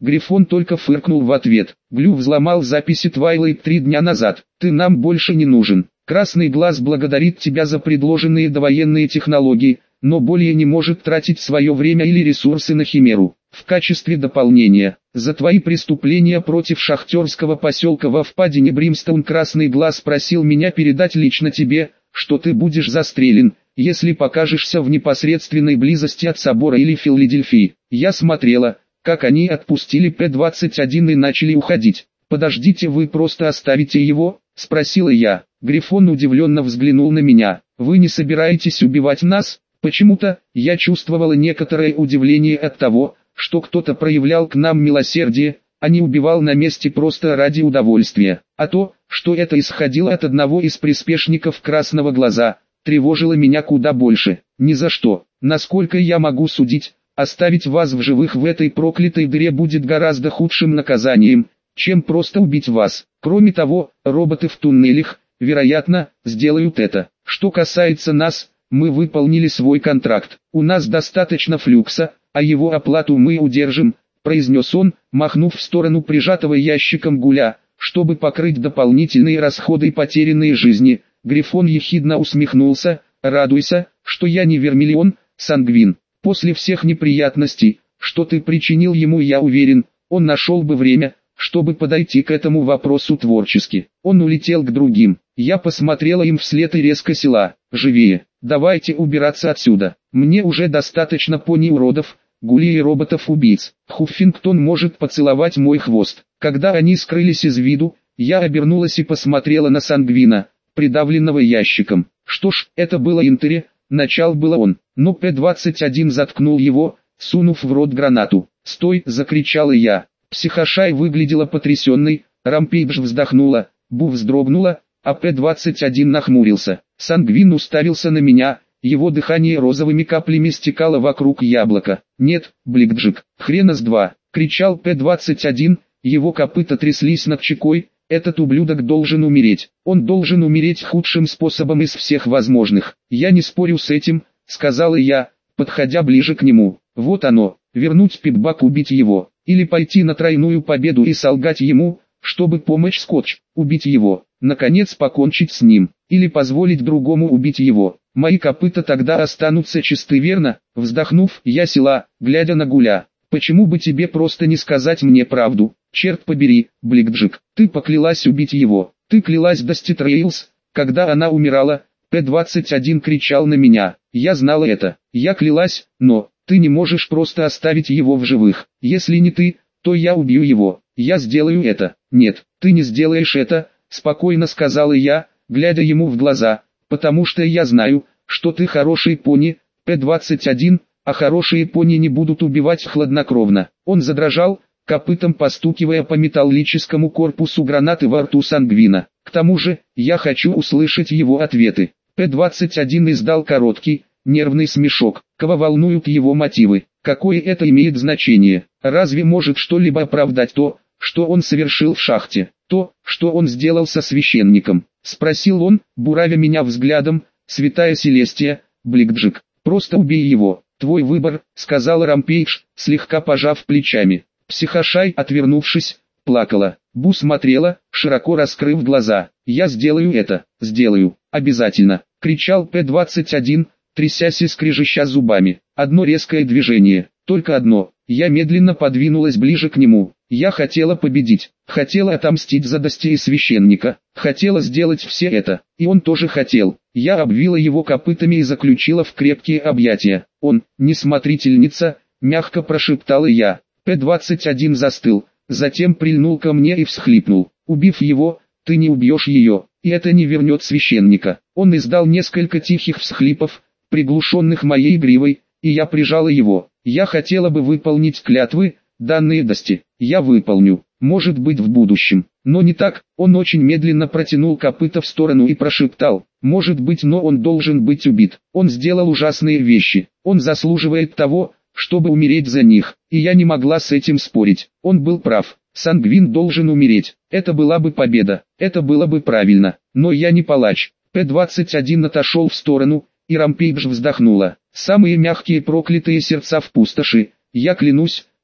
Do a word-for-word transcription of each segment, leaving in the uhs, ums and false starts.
Грифон только фыркнул в ответ. Глю взломал записи Твайлайт три дня назад. Ты нам больше не нужен. Красный глаз благодарит тебя за предложенные довоенные технологии, но более не может тратить свое время или ресурсы на Химеру. В качестве дополнения, за твои преступления против шахтерского поселка во впадине Бримстоун Красный Глаз просил меня передать лично тебе, что ты будешь застрелен, если покажешься в непосредственной близости от собора или Филадельфии. Я смотрела, как они отпустили П двадцать один и начали уходить. «Подождите, вы просто оставите его?» – спросила я. Грифон удивленно взглянул на меня. «Вы не собираетесь убивать нас?» Почему-то, я чувствовала некоторое удивление от того, что кто-то проявлял к нам милосердие, а не убивал на месте просто ради удовольствия. А то, что это исходило от одного из приспешников Красного Глаза, тревожило меня куда больше. Ни за что, насколько я могу судить, оставить вас в живых в этой проклятой дыре будет гораздо худшим наказанием, чем просто убить вас. Кроме того, роботы в туннелях, вероятно, сделают это. Что касается нас, мы выполнили свой контракт. У нас достаточно флюкса, а его оплату мы удержим, произнес он, махнув в сторону прижатого ящиком Гуля, чтобы покрыть дополнительные расходы и потерянные жизни. Грифон ехидно усмехнулся. Радуйся, что я не Вермиллион, Сангвин. После всех неприятностей, что ты причинил ему, я уверен, он нашел бы время, чтобы подойти к этому вопросу творчески. Он улетел к другим. Я посмотрела им вслед и резко села. Живее, давайте убираться отсюда. Мне уже достаточно пони-уродов, гулей и роботов-убийц. Хуффингтон может поцеловать мой хвост. Когда они скрылись из виду, я обернулась и посмотрела на Сангвина, придавленного ящиком. Что ж, это было Интере, начал было он, но П двадцать один заткнул его, сунув в рот гранату. «Стой!» – закричала я. Психошай выглядела потрясенной, Рампейдж вздохнула, Бу вздрогнула, а П двадцать один нахмурился. Сангвин уставился на меня, его дыхание розовыми каплями стекало вокруг яблока. «Нет, Бликджик, хрена с два!» — кричал П двадцать один, его копыта тряслись над щекой. «Этот ублюдок должен умереть, он должен умереть худшим способом из всех возможных». «Я не спорю с этим», — сказала я, подходя ближе к нему. «Вот оно, вернуть Питбак, убить его, или пойти на тройную победу и солгать ему, чтобы помочь Скотч, убить его, наконец покончить с ним, или позволить другому убить его. Мои копыта тогда останутся чисты, верно?» Вздохнув, я села, глядя на Гуля. «Почему бы тебе просто не сказать мне правду? Черт побери, Бликджик, ты поклялась убить его, ты клялась Дасти Трейлс, когда она умирала». П двадцать один кричал на меня. «Я знала это, я клялась, но ты не можешь просто оставить его в живых. Если не ты, то я убью его. Я сделаю это». «Нет, ты не сделаешь это», — спокойно сказала я, глядя ему в глаза, «потому что я знаю, что ты хороший пони, П двадцать один, а хорошие пони не будут убивать хладнокровно». Он задрожал, копытом постукивая по металлическому корпусу гранаты во рту Сангвина. «К тому же, я хочу услышать его ответы». П двадцать один издал короткий, нервный смешок. Кого волнуют его мотивы? Какое это имеет значение? Разве может что-либо оправдать то, что он совершил в шахте? То, что он сделал со священником? Спросил он, буравя меня взглядом. «Святая Селестия, Бликджик, просто убей его. Твой выбор», — сказал Рампейдж, слегка пожав плечами. Психошай, отвернувшись, плакала. Бу смотрела, широко раскрыв глаза. «Я сделаю это, сделаю, обязательно», — кричал П двадцать один, трясясь и скрежеща зубами. Одно резкое движение, только одно. Я медленно подвинулась ближе к нему. Я хотела победить, хотела отомстить за Дасти и священника, хотела сделать все это, и он тоже хотел. Я обвила его копытами и заключила в крепкие объятия. «Он, не смотрительница», — мягко прошептала я. П двадцать один застыл, затем прильнул ко мне и всхлипнул. «Убив его, ты не убьешь ее, и это не вернет священника». Он издал несколько тихих всхлипов, приглушенных моей гривой, и я прижала его. «Я хотела бы выполнить клятвы, данные Дасти. Я выполню, может быть, в будущем, но не так». Он очень медленно протянул копыта в сторону и прошептал: «Может быть, но он должен быть убит. Он сделал ужасные вещи, он заслуживает того, чтобы умереть за них». И я не могла с этим спорить. Он был прав. Сангвин должен умереть. Это была бы победа, это было бы правильно, но я не палач. П двадцать один отошел в сторону, и Рампейдж вздохнула. «Самые мягкие проклятые сердца в пустоши, я клянусь,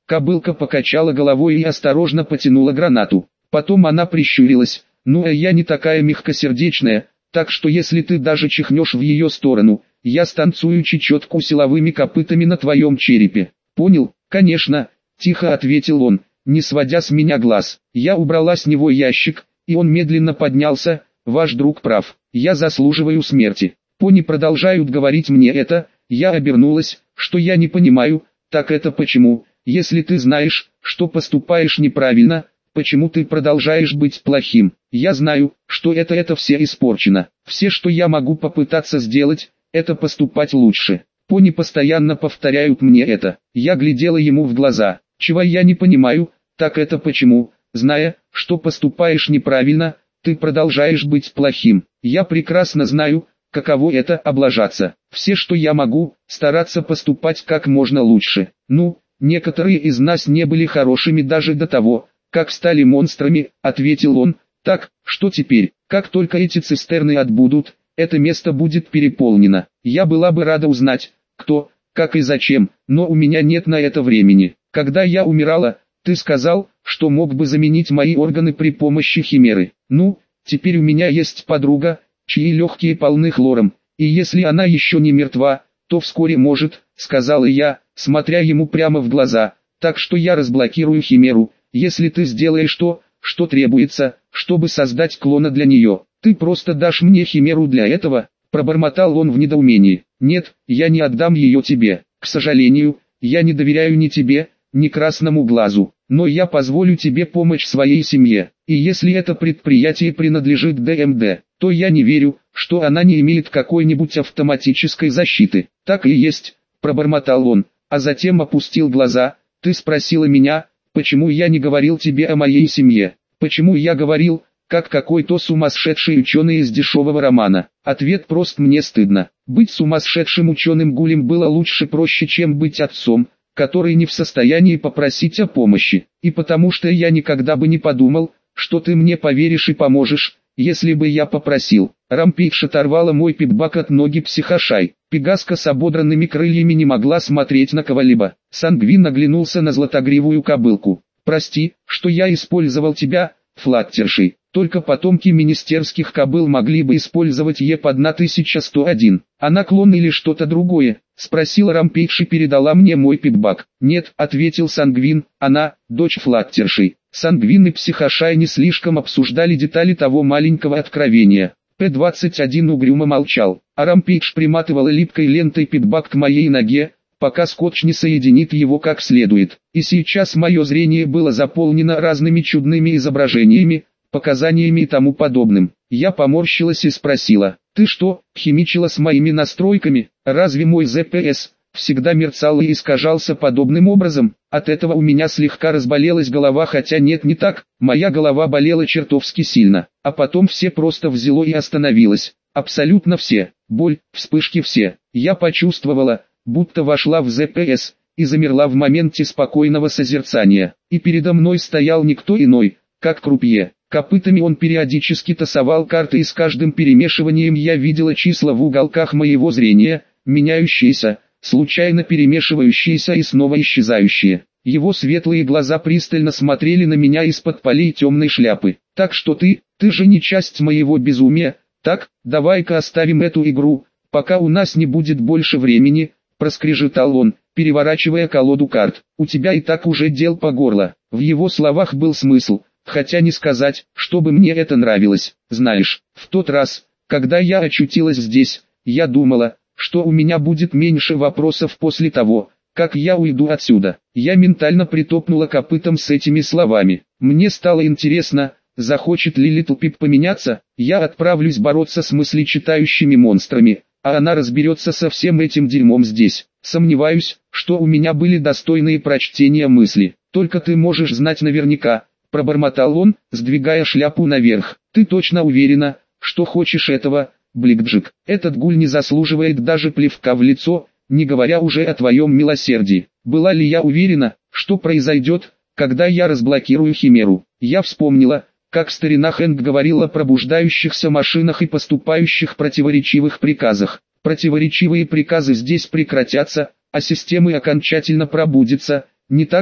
Кобылка покачала головой и осторожно потянула гранату. Потом она прищурилась. Ну а я не такая мягкосердечная, так что если ты даже чихнешь в ее сторону, я станцую чечетку силовыми копытами на твоем черепе. Понял? Конечно, тихо ответил он, не сводя с меня глаз. Я убрала с него ящик, и он медленно поднялся. Ваш друг прав, я заслуживаю смерти. Пони продолжают говорить мне это, я обернулась, что я не понимаю, так это почему, если ты знаешь, что поступаешь неправильно, почему ты продолжаешь быть плохим? Я знаю, что это это все испорчено. Все, что я могу попытаться сделать, это поступать лучше. Пони постоянно повторяют мне это. Я глядела ему в глаза. Чего я не понимаю, так это почему, зная, что поступаешь неправильно, ты продолжаешь быть плохим. Я прекрасно знаю, каково это облажаться. Все, что я могу, стараться поступать как можно лучше. Ну, некоторые из нас не были хорошими даже до того, как стали монстрами, ответил он. Так, что теперь? Как только эти цистерны отбудут, это место будет переполнено. Я была бы рада узнать, кто, как и зачем, но у меня нет на это времени. Когда я умирала, ты сказал, что мог бы заменить мои органы при помощи химеры. Ну, теперь у меня есть подруга, чьи легкие полны хлором, и если она еще не мертва, то вскоре может, сказала я, смотря ему прямо в глаза, так что я разблокирую химеру, если ты сделаешь то, что требуется, чтобы создать клона для нее. Ты просто дашь мне химеру для этого, пробормотал он в недоумении. Нет, я не отдам ее тебе, к сожалению, я не доверяю ни тебе, ни красному глазу, но я позволю тебе помочь своей семье, и если это предприятие принадлежит Д М Д, то я не верю, что она не имеет какой-нибудь автоматической защиты. Так и есть, пробормотал он, а затем опустил глаза. Ты спросила меня, почему я не говорил тебе о моей семье, почему я говорил, как какой-то сумасшедший ученый из дешевого романа. Ответ прост: мне стыдно. Быть сумасшедшим ученым гулем было лучше проще, чем быть отцом, который не в состоянии попросить о помощи, и потому что я никогда бы не подумал, что ты мне поверишь и поможешь, если бы я попросил. Рампейдж оторвала мой пипбак от ноги психошай. Пегаска с ободранными крыльями не могла смотреть на кого-либо. Сангвин оглянулся на златогривую кобылку. Прости, что я использовал тебя, Флаттерши. Только потомки министерских кобыл могли бы использовать Е П тысяча сто один. Она клон или что-то другое? Спросила Рампейдж и передала мне мой пипбак. Нет, ответил Сангвин, она, дочь Флаттерши. Сангвин и Психошай не слишком обсуждали детали того маленького откровения. П двадцать один угрюмо молчал, а Рампейдж приматывала липкой лентой пипбак к моей ноге, пока скотч не соединит его как следует. И сейчас мое зрение было заполнено разными чудными изображениями, показаниями и тому подобным. Я поморщилась и спросила: ты что, химичила с моими настройками? Разве мой З П С всегда мерцал и искажался подобным образом? От этого у меня слегка разболелась голова, хотя нет, не так, моя голова болела чертовски сильно, а потом все просто взяло и остановилось, абсолютно все, боль, вспышки все. Я почувствовала, будто вошла в З П С, и замерла в моменте спокойного созерцания, и передо мной стоял никто иной, как крупье. Копытами он периодически тасовал карты, и с каждым перемешиванием я видела числа в уголках моего зрения, меняющиеся, случайно перемешивающиеся и снова исчезающие. Его светлые глаза пристально смотрели на меня из-под полей темной шляпы. Так что ты, ты же не часть моего безумия, так, давай-ка оставим эту игру, пока у нас не будет больше времени, проскрежетал он, переворачивая колоду карт. У тебя и так уже дел по горло. В его словах был смысл. Хотя не сказать, чтобы мне это нравилось. Знаешь, в тот раз, когда я очутилась здесь, я думала, что у меня будет меньше вопросов после того, как я уйду отсюда. Я ментально притопнула копытом с этими словами. Мне стало интересно, захочет ли Литл Пип поменяться. Я отправлюсь бороться с мыслечитающими монстрами, а она разберется со всем этим дерьмом здесь. Сомневаюсь, что у меня были достойные прочтения мысли. Только ты можешь знать наверняка, пробормотал он, сдвигая шляпу наверх. Ты точно уверена, что хочешь этого, Бликджик? Этот гуль не заслуживает даже плевка в лицо, не говоря уже о твоем милосердии. Была ли я уверена, что произойдет, когда я разблокирую химеру? Я вспомнила, как старина Хэнк говорил о пробуждающихся машинах и поступающих противоречивых приказах. Противоречивые приказы здесь прекратятся, а системы окончательно пробудятся, не так ли?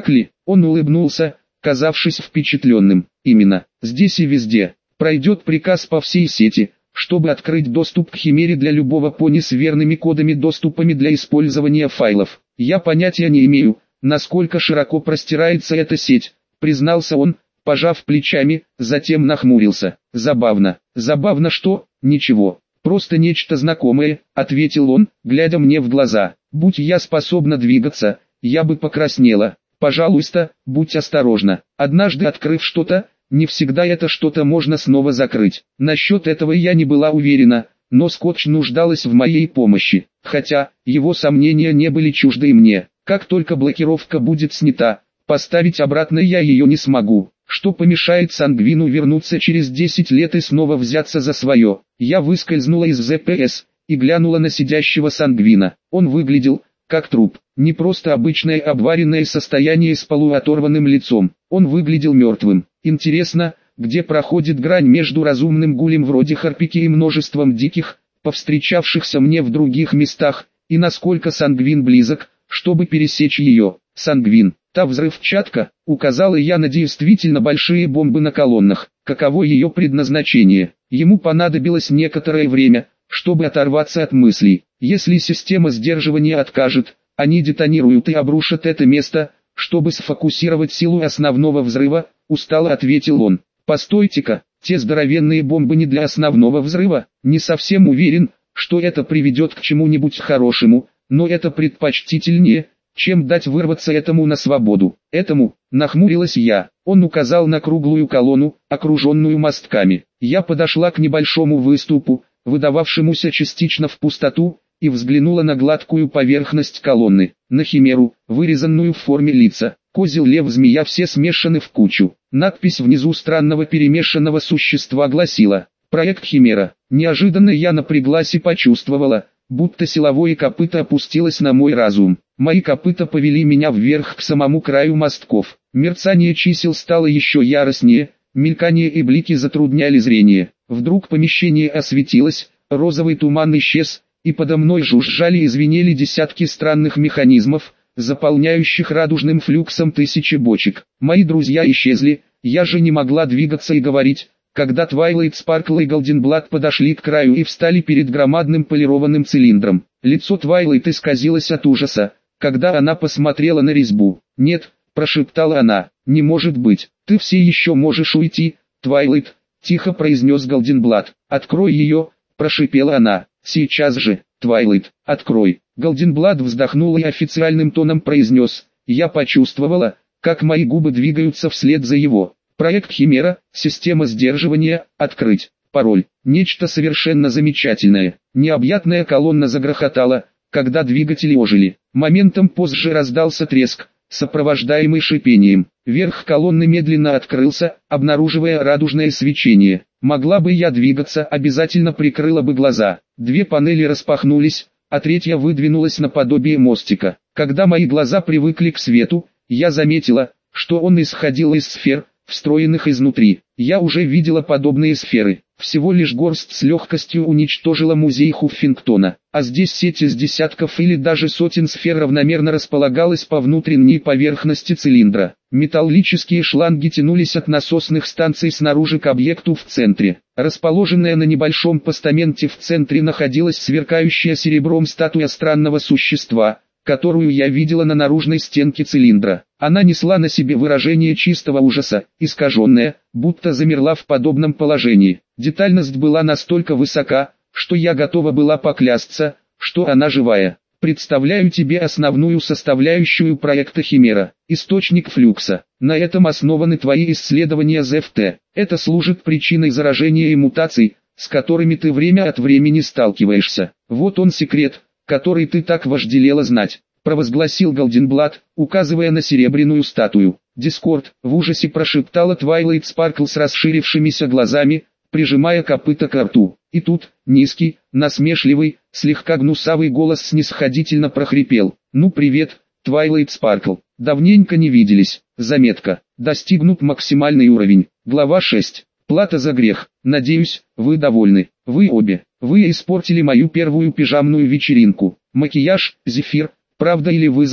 Он улыбнулся, казавшись впечатленным. Именно, здесь и везде. Пройдет приказ по всей сети, чтобы открыть доступ к Химере для любого пони с верными кодами доступами для использования файлов. Я понятия не имею, насколько широко простирается эта сеть, признался он, пожав плечами, затем нахмурился. Забавно. Забавно что? Ничего. Просто нечто знакомое, ответил он, глядя мне в глаза. Будь я способна двигаться, я бы покраснела. Пожалуйста, будь осторожна. Однажды открыв что-то, не всегда это что-то можно снова закрыть. Насчет этого я не была уверена, но Скотч нуждалась в моей помощи. Хотя, его сомнения не были чужды и мне. Как только блокировка будет снята, поставить обратно я ее не смогу. Что помешает Сангвину вернуться через десять лет и снова взяться за свое? Я выскользнула из зэ пэ эс и глянула на сидящего Сангвина. Он выглядел как труп, не просто обычное обваренное состояние с полуоторванным лицом. Он выглядел мертвым. Интересно, где проходит грань между разумным гулем вроде Харпики и множеством диких, повстречавшихся мне в других местах, и насколько Сангвин близок, чтобы пересечь ее. Сангвин, та взрывчатка, указала я на действительно большие бомбы на колоннах. Каково ее предназначение? Ему понадобилось некоторое время, чтобы оторваться от мыслей. Если система сдерживания откажет, они детонируют и обрушат это место, чтобы сфокусировать силу основного взрыва, устало ответил он. Постойте-ка, те здоровенные бомбы не для основного взрыва? Не совсем уверен, что это приведет к чему-нибудь хорошему, но это предпочтительнее, чем дать вырваться этому на свободу. Этому, нахмурилась я, он указал на круглую колонну, окруженную мостками. Я подошла к небольшому выступу, выдававшемуся частично в пустоту, и взглянула на гладкую поверхность колонны, на химеру, вырезанную в форме лица. Козел, лев, змея все смешаны в кучу. Надпись внизу странного перемешанного существа гласила «Проект Химера». Неожиданно я напряглась и почувствовала, будто силовое копыто опустилось на мой разум. Мои копыта повели меня вверх к самому краю мостков. Мерцание чисел стало еще яростнее, мелькание и блики затрудняли зрение. Вдруг помещение осветилось, розовый туман исчез, и подо мной жужжали и звенели десятки странных механизмов, заполняющих радужным флюксом тысячи бочек. Мои друзья исчезли, я же не могла двигаться и говорить, когда Твайлайт Спаркл и Голденблад подошли к краю и встали перед громадным полированным цилиндром. Лицо Твайлайт исказилось от ужаса, когда она посмотрела на резьбу. «Нет», — прошептала она, — «не может быть, ты все еще можешь уйти, Твайлайт», — тихо произнес Голденблад. «Открой ее», — прошипела она. «Сейчас же, Твайлайт, открой». Голденблад вздохнул и официальным тоном произнес. Я почувствовала, как мои губы двигаются вслед за его. Проект Химера, система сдерживания, открыть. Пароль. Нечто совершенно замечательное. Необъятная колонна загрохотала, когда двигатели ожили. Моментом позже раздался треск, сопровождаемый шипением. Верх колонны медленно открылся, обнаруживая радужное свечение. Могла бы я двигаться, обязательно прикрыла бы глаза. Две панели распахнулись, а третья выдвинулась наподобие мостика. Когда мои глаза привыкли к свету, я заметила, что он исходил из сфер, встроенных изнутри. Я уже видела подобные сферы. Всего лишь горсть с легкостью уничтожила музей Хуффингтона. А здесь сеть из десятков или даже сотен сфер равномерно располагалась по внутренней поверхности цилиндра. Металлические шланги тянулись от насосных станций снаружи к объекту в центре. Расположенная на небольшом постаменте в центре находилась сверкающая серебром статуя странного существа, которую я видела на наружной стенке цилиндра. Она несла на себе выражение чистого ужаса, искаженное, будто замерла в подобном положении. Детальность была настолько высока, что я готова была поклясться, что она живая. Представляю тебе основную составляющую проекта Химера, источник флюкса. На этом основаны твои исследования зэ эф тэ. Это служит причиной заражения и мутаций, с которыми ты время от времени сталкиваешься. Вот он секрет, который ты так вожделела знать, провозгласил Голденблад, указывая на серебряную статую. Дискорд, в ужасе прошептала Твайлайт Спаркл с расширившимися глазами, прижимая копыта к рту. И тут, низкий, насмешливый, слегка гнусавый голос снисходительно прохрипел. «Ну привет, Твайлайт Спаркл, давненько не виделись». Заметка. Достигнут максимальный уровень. Глава шесть. Плата за грех. Надеюсь, вы довольны. Вы обе. Вы испортили мою первую пижамную вечеринку. Макияж, зефир, правда или вызов,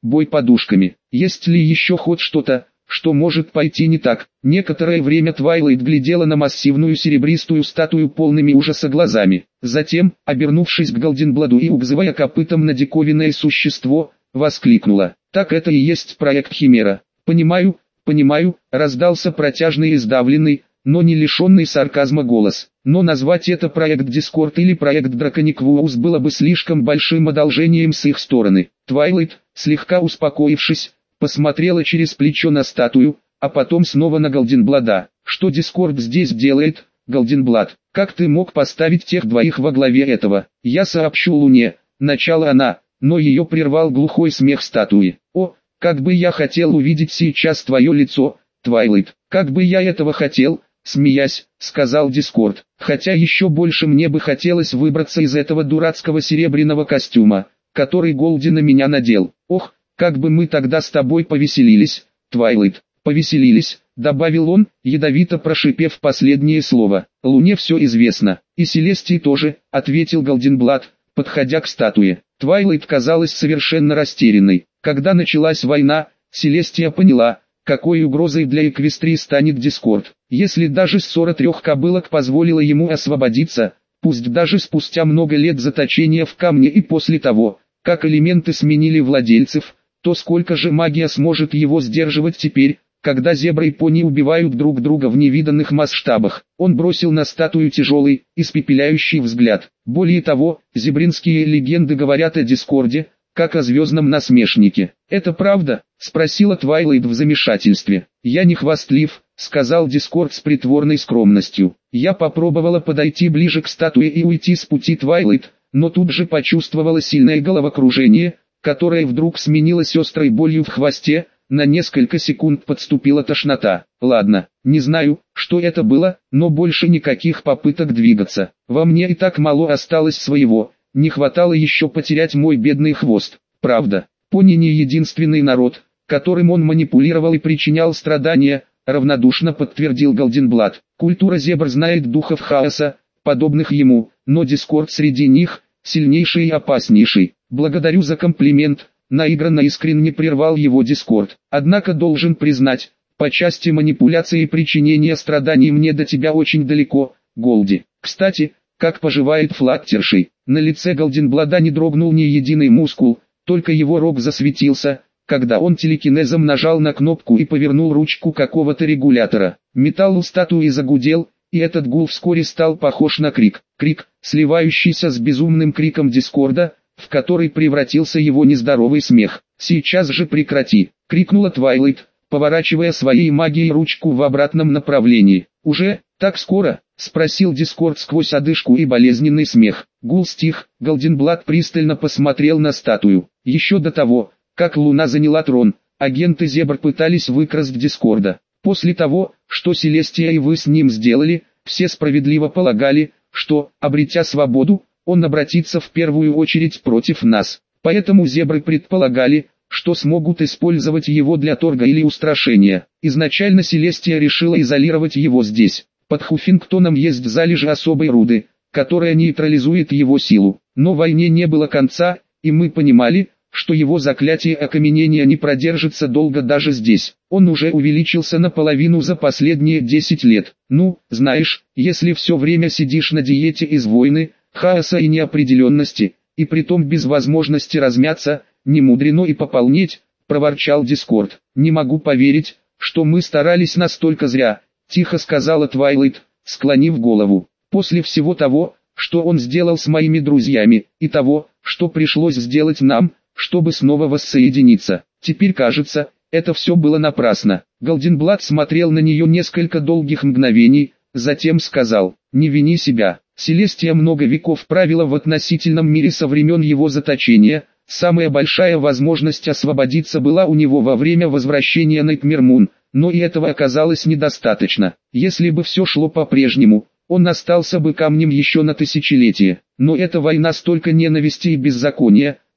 бой подушками. Есть ли еще хоть что-то, что может пойти не так? Некоторое время Твайлайт глядела на массивную серебристую статую полными ужаса глазами. Затем, обернувшись к Голденбладу и указывая копытом на диковинное существо, воскликнула: «Так это и есть проект Химера». «Понимаю, понимаю», — раздался протяжный и сдавленный, но не лишенный сарказма голос. Но назвать это проект Дискорд или проект Дракониквоус было бы слишком большим одолжением с их стороны. Твайлайт, слегка успокоившись, посмотрела через плечо на статую, а потом снова на Голденблада. «Что Дискорд здесь делает, Голденблад? Как ты мог поставить тех двоих во главе этого? Я сообщу Луне», — начала она, но ее прервал глухой смех статуи. «О, как бы я хотел увидеть сейчас твое лицо, Твайлайт, как бы я этого хотел», — смеясь, сказал Дискорд. «Хотя еще больше мне бы хотелось выбраться из этого дурацкого серебряного костюма, который Голди на меня надел. Ох, как бы мы тогда с тобой повеселились, Твайлайт». «Повеселились», — добавил он, ядовито прошипев последнее слово. «Луне все известно, и Селестии тоже», — ответил Голденблад, подходя к статуе. Твайлайт казалась совершенно растерянной. Когда началась война, Селестия поняла, какой угрозой для Эквестрии станет Дискорд. Если даже ссора трех кобылок позволила ему освободиться, пусть даже спустя много лет заточения в камне и после того, как элементы сменили владельцев, то сколько же магия сможет его сдерживать теперь, когда зебры и пони убивают друг друга в невиданных масштабах? Он бросил на статую тяжелый, испепеляющий взгляд. Более того, зебринские легенды говорят о Дискорде, как о звездном насмешнике. «Это правда?» — спросила Твайлайт в замешательстве. «Я не хвастлив», — сказал Дискорд с притворной скромностью. «Я попробовала подойти ближе к статуе и уйти с пути Твайлайт, но тут же почувствовала сильное головокружение, которое вдруг сменилось острой болью в хвосте. На несколько секунд подступила тошнота. Ладно, не знаю, что это было, но больше никаких попыток двигаться. Во мне и так мало осталось своего, не хватало еще потерять мой бедный хвост. Правда, пони не единственный народ, которым он манипулировал и причинял страдания», — равнодушно подтвердил Голденблад. «Культура зебр знает духов хаоса, подобных ему, но Дискорд среди них — сильнейший и опаснейший». «Благодарю за комплимент», — наигранно искренне прервал его Дискорд. «Однако должен признать, по части манипуляции и причинения страданий мне до тебя очень далеко, Голди. Кстати, как поживает Флаттерши?» На лице Голденблада не дрогнул ни единый мускул, только его рог засветился, когда он телекинезом нажал на кнопку и повернул ручку какого-то регулятора. Металл у статуи загудел, и этот гул вскоре стал похож на крик. Крик, сливающийся с безумным криком Дискорда, в который превратился его нездоровый смех. «Сейчас же прекрати!» — крикнула Твайлайт, поворачивая своей магией ручку в обратном направлении. «Уже, так скоро?» — спросил Дискорд сквозь одышку и болезненный смех. Гул стих, Голденблад пристально посмотрел на статую. Еще до того, как Луна заняла трон, агенты Зебр пытались выкрасть Дискорда. После того, что Селестия и вы с ним сделали, все справедливо полагали, что, обретя свободу, он обратится в первую очередь против нас. Поэтому зебры предполагали, что смогут использовать его для торга или устрашения. Изначально Селестия решила изолировать его здесь. Под Хуффингтоном есть залежи особой руды, которая нейтрализует его силу. Но войне не было конца, и мы понимали, что его заклятие окаменения не продержится долго даже здесь. Он уже увеличился наполовину за последние десять лет. Ну, знаешь, если все время сидишь на диете из войны, хаоса и неопределенности, и притом без возможности размяться, не мудрено и пополнеть, проворчал Дискорд. «Не могу поверить, что мы старались настолько зря», — тихо сказала Твайлайт, склонив голову. «После всего того, что он сделал с моими друзьями, и того, что пришлось сделать нам, чтобы снова воссоединиться, теперь кажется, это все было напрасно». Голденблад смотрел на нее несколько долгих мгновений, затем сказал: «Не вини себя. Селестия много веков правила в относительном мире со времен его заточения. Самая большая возможность освободиться была у него во время возвращения на Икмермун, но и этого оказалось недостаточно. Если бы все шло по-прежнему, он остался бы камнем еще на тысячелетие. Но эта война столько ненависти и беззакония,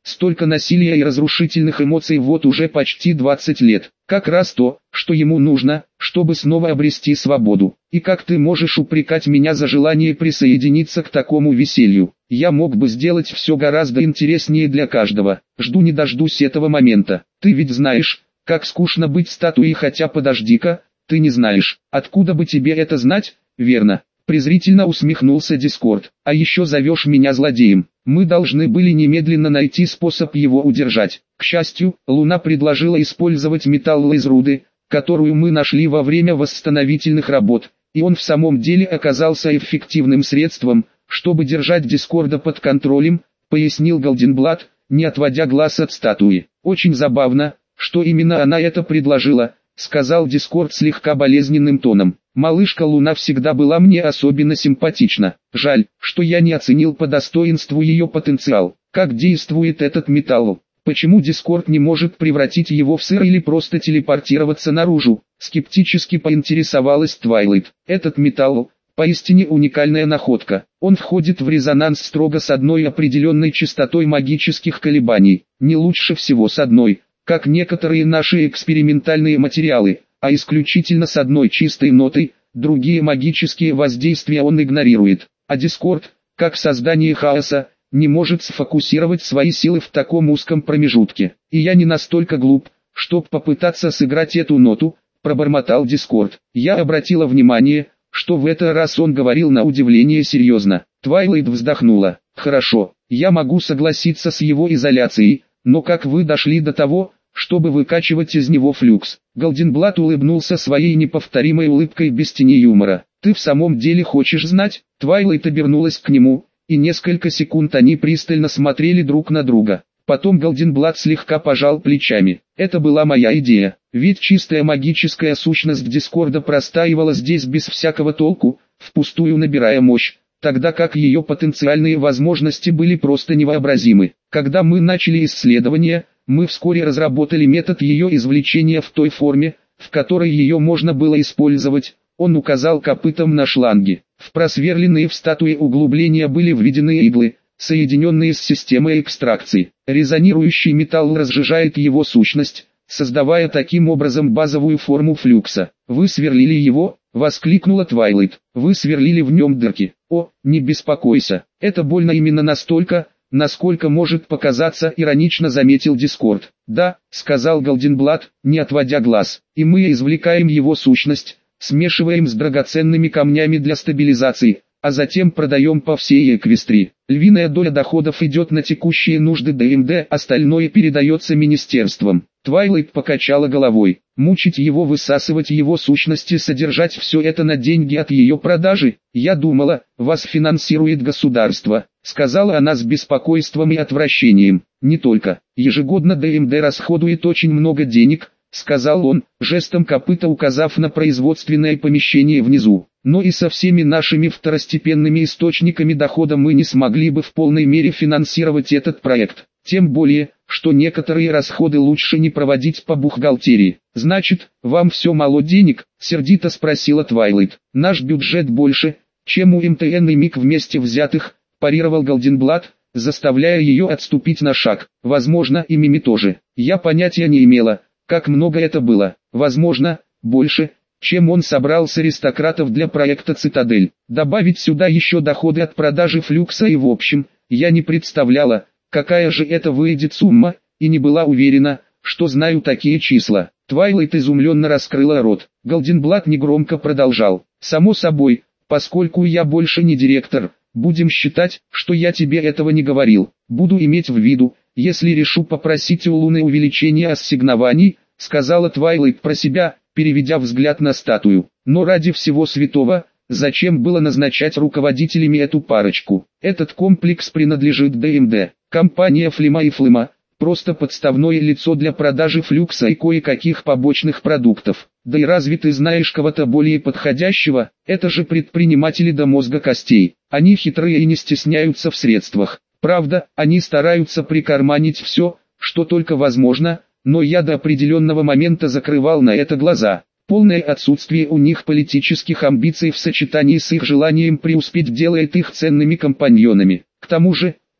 столько насилия и разрушительных эмоций вот уже почти двадцать лет. Как раз то, что ему нужно, чтобы снова обрести свободу. И как ты можешь упрекать меня за желание присоединиться к такому веселью? Я мог бы сделать все гораздо интереснее для каждого. Жду не дождусь этого момента. Ты ведь знаешь, как скучно быть статуей, хотя подожди-ка, ты не знаешь. Откуда бы тебе это знать? Верно. Презрительно усмехнулся Дискорд. А еще зовешь меня злодеем. Мы должны были немедленно найти способ его удержать. К счастью, Луна предложила использовать металл из руды, которую мы нашли во время восстановительных работ, и он в самом деле оказался эффективным средством, чтобы держать Дискорда под контролем, пояснил Голденблат, не отводя глаз от статуи. Очень забавно, что именно она это предложила, сказал Дискорд слегка болезненным тоном. Малышка Луна всегда была мне особенно симпатична. Жаль, что я не оценил по достоинству ее потенциал. Как действует этот металл? Почему Дискорд не может превратить его в сыр или просто телепортироваться наружу? Скептически поинтересовалась Твайлайт. Этот металл поистине уникальная находка. Он входит в резонанс строго с одной определенной частотой магических колебаний. Не лучше всего с одной, как некоторые наши экспериментальные материалы, а исключительно с одной чистой нотой. Другие магические воздействия он игнорирует. А Дискорд, как создание хаоса, не может сфокусировать свои силы в таком узком промежутке. И я не настолько глуп, чтобы попытаться сыграть эту ноту, пробормотал Дискорд. Я обратила внимание, что в этот раз он говорил на удивление серьезно. Твайлайт вздохнула. Хорошо, я могу согласиться с его изоляцией, но как вы дошли до того, чтобы выкачивать из него флюкс? Голденблат улыбнулся своей неповторимой улыбкой без тени юмора. Ты в самом деле хочешь знать? Твайлайт обернулась к нему, и несколько секунд они пристально смотрели друг на друга. Потом Голденблат слегка пожал плечами. Это была моя идея, ведь чистая магическая сущность Дискорда простаивала здесь без всякого толку, впустую набирая мощь, тогда как ее потенциальные возможности были просто невообразимы. Когда мы начали исследование, мы вскоре разработали метод ее извлечения в той форме, в которой ее можно было использовать. Он указал копытом на шланги. В просверленные в статуе углубления были введены иглы, соединенные с системой экстракции. Резонирующий металл разжижает его сущность, создавая таким образом базовую форму флюкса. «Вы сверлили его?» — воскликнула Твайлайт. «Вы сверлили в нем дырки». «О, не беспокойся, это больно именно настолько, насколько может показаться», — иронично заметил Дискорд. «Да», — сказал Голденблат, не отводя глаз, — «и мы извлекаем его сущность, смешиваем с драгоценными камнями для стабилизации, а затем продаем по всей Эквестрии. Львиная доля доходов идет на текущие нужды ДМД, остальное передается министерствам». Твайлайт покачала головой. «Мучить его, высасывать его сущности, содержать все это на деньги от ее продажи? Я думала, вас финансирует государство», — сказала она с беспокойством и отвращением. «Не только. Ежегодно ДМД расходует очень много денег», — сказал он, жестом копыта указав на производственное помещение внизу. «Но и со всеми нашими второстепенными источниками дохода мы не смогли бы в полной мере финансировать этот проект. Тем более, что некоторые расходы лучше не проводить по бухгалтерии». «Значит, вам все мало денег?» — сердито спросила Твайлайт. «Наш бюджет больше, чем у МТН и МИК вместе взятых», — парировал Голденблат, заставляя ее отступить на шаг. «Возможно, и Мими тоже. Я понятия не имела, как много это было. Возможно, больше, чем он собрал с аристократов для проекта «Цитадель». Добавить сюда еще доходы от продажи флюкса и в общем, я не представляла, какая же это выйдет сумма, и не была уверена, что знаю такие числа». Твайлайт изумленно раскрыла рот. Голденблат негромко продолжал. «Само собой, поскольку я больше не директор, будем считать, что я тебе этого не говорил. Буду иметь в виду, если решу попросить у Луны увеличения ассигнований», — сказала Твайлайт про себя, переведя взгляд на статую. «Но ради всего святого, зачем было назначать руководителями эту парочку? Этот комплекс принадлежит ДМД. Компания Флема и Флема — просто подставное лицо для продажи флюкса и кое-каких побочных продуктов. Да и разве ты знаешь кого-то более подходящего? Это же предприниматели до мозга костей. Они хитрые и не стесняются в средствах. Правда, они стараются прикарманить все, что только возможно, но я до определенного момента закрывал на это глаза. Полное отсутствие у них политических амбиций в сочетании с их желанием преуспеть делает их ценными компаньонами. К тому же,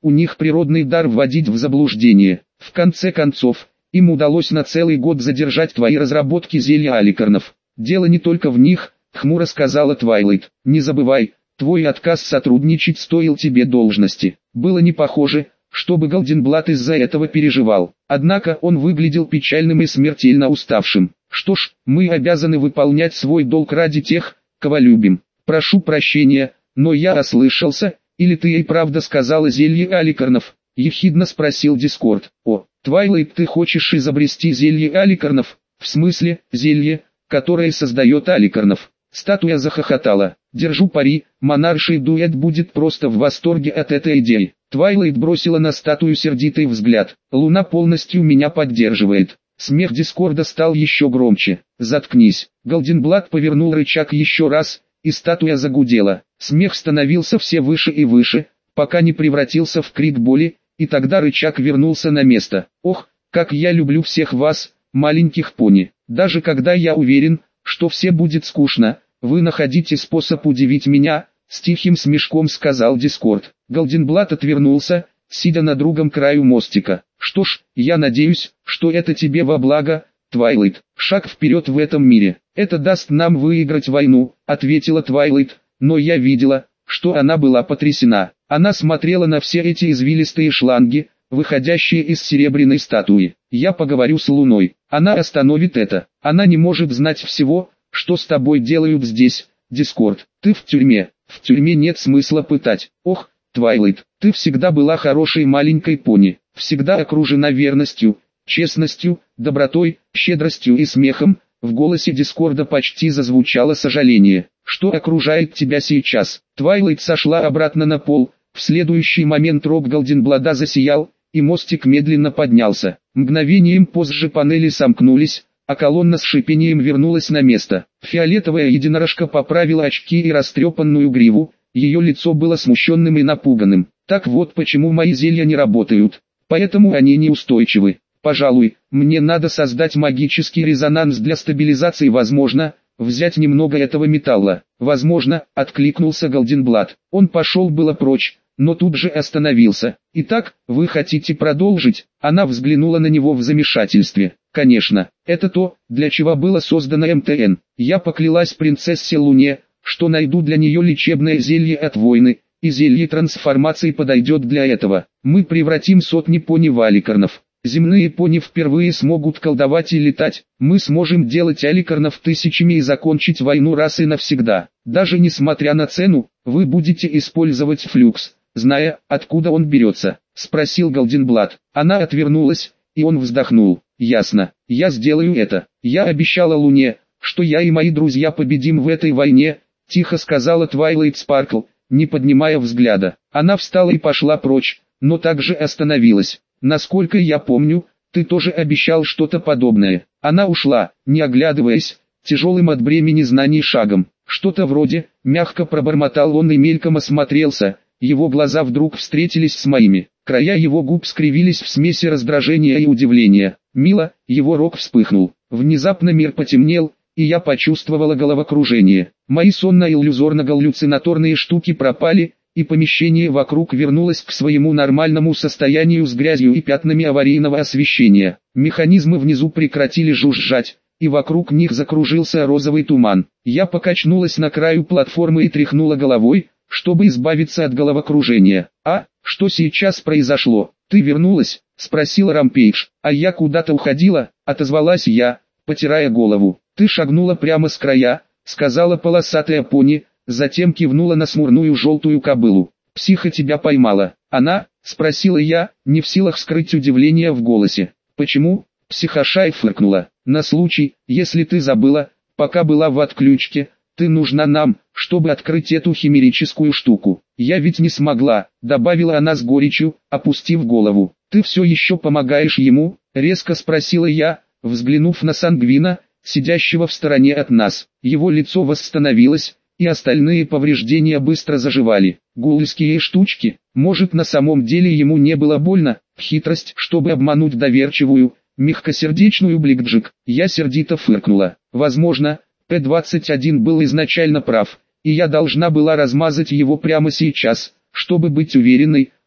у них природный дар вводить в заблуждение. В конце концов, им удалось на целый год задержать твои разработки зелья Аликарнов. Дело не только в них, хмуро сказала Твайлайт. Не забывай, твой отказ сотрудничать стоил тебе должности. Было не похоже, чтобы Голденблат из-за этого переживал. Однако он выглядел печальным и смертельно уставшим. Что ж, мы обязаны выполнять свой долг ради тех, кого любим. Прошу прощения, но я ослышался, или ты и правда сказала зелье Аликарнов? Ехидно спросил Дискорд. О, Твайлайт, ты хочешь изобрести зелье Аликарнов? В смысле, зелье, которое создает Аликарнов? Статуя захохотала. Держу пари, монарший дуэт будет просто в восторге от этой идеи. Твайлайт бросила на статую сердитый взгляд. Луна полностью меня поддерживает. Смех Дискорда стал еще громче. Заткнись. Голденблат повернул рычаг еще раз, и статуя загудела. Смех становился все выше и выше, пока не превратился в крик боли, и тогда рычаг вернулся на место. Ох, как я люблю всех вас, маленьких пони. Даже когда я уверен, что все будет скучно, вы находите способ удивить меня, с тихим смешком сказал Дискорд. Голденблат отвернулся, сидя на другом краю мостика. Что ж, я надеюсь, что это тебе во благо, Твайлайт. Шаг вперед в этом мире. Это даст нам выиграть войну, ответила Твайлайт, но я видела, что она была потрясена. Она смотрела на все эти извилистые шланги, выходящие из серебряной статуи. Я поговорю с Луной. Она остановит это. Она не может знать всего, что с тобой делают здесь, Дискорд. Ты в тюрьме. В тюрьме нет смысла пытать. Ох, Твайлайт, ты всегда была хорошей маленькой пони. Всегда окружена верностью, честностью, добротой, щедростью и смехом. В голосе Дискорда почти зазвучало сожаление. Что окружает тебя сейчас? Твайлайт сошла обратно на пол. В следующий момент рог Голденблада засиял, и мостик медленно поднялся. Мгновением позже панели сомкнулись, а колонна с шипением вернулась на место. Фиолетовая единорожка поправила очки и растрепанную гриву, ее лицо было смущенным и напуганным. Так вот почему мои зелья не работают. Поэтому они неустойчивы. Пожалуй, мне надо создать магический резонанс для стабилизации. Возможно, взять немного этого металла. Возможно, откликнулся Голденблат. Он пошел было прочь, но тут же остановился. Итак, вы хотите продолжить? Она взглянула на него в замешательстве. Конечно, это то, для чего было создано эм тэ эн. Я поклялась принцессе Луне, что найду для нее лечебное зелье от войны, и зелье трансформации подойдет для этого. Мы превратим сотни пони в Аликарнов. Земные пони впервые смогут колдовать и летать. Мы сможем делать Аликарнов тысячами и закончить войну раз и навсегда. Даже несмотря на цену, вы будете использовать флюкс, зная, откуда он берется, спросил Голденблат. Она отвернулась, и он вздохнул. Ясно, я сделаю это. Я обещала Луне, что я и мои друзья победим в этой войне, тихо сказала Твайлайт Спаркл, не поднимая взгляда. Она встала и пошла прочь, но также остановилась. Насколько я помню, ты тоже обещал что-то подобное. Она ушла, не оглядываясь, тяжелым от бремени знаний шагом. Что-то вроде, мягко пробормотал он и мельком осмотрелся, его глаза вдруг встретились с моими. Края его губ скривились в смеси раздражения и удивления. Мило, его рог вспыхнул. Внезапно мир потемнел, и я почувствовала головокружение. Мои сонно-иллюзорно-галлюцинаторные штуки пропали, и помещение вокруг вернулось к своему нормальному состоянию с грязью и пятнами аварийного освещения. Механизмы внизу прекратили жужжать, и вокруг них закружился розовый туман. Я покачнулась на краю платформы и тряхнула головой, чтобы избавиться от головокружения. «А, что сейчас произошло? Ты вернулась?» — спросил Рампейдж. «А я куда-то уходила», — отозвалась я, потирая голову. «Ты шагнула прямо с края», — сказала полосатая пони, затем кивнула на смурную желтую кобылу. «Психа тебя поймала». «Она?» — спросила я, не в силах скрыть удивление в голосе. «Почему?» — психошай фыркнула. «На случай, если ты забыла, пока была в отключке, ты нужна нам, чтобы открыть эту химерическую штуку. Я ведь не смогла», — добавила она с горечью, опустив голову. «Ты все еще помогаешь ему?» — резко спросила я, взглянув на Сангвина, сидящего в стороне от нас. Его лицо восстановилось, и остальные повреждения быстро заживали. Гулские штучки, может на самом деле ему не было больно, хитрость, чтобы обмануть доверчивую, мягкосердечную Бликджик. Я сердито фыркнула. Возможно, П двадцать один был изначально прав, и я должна была размазать его прямо сейчас, чтобы быть уверенной,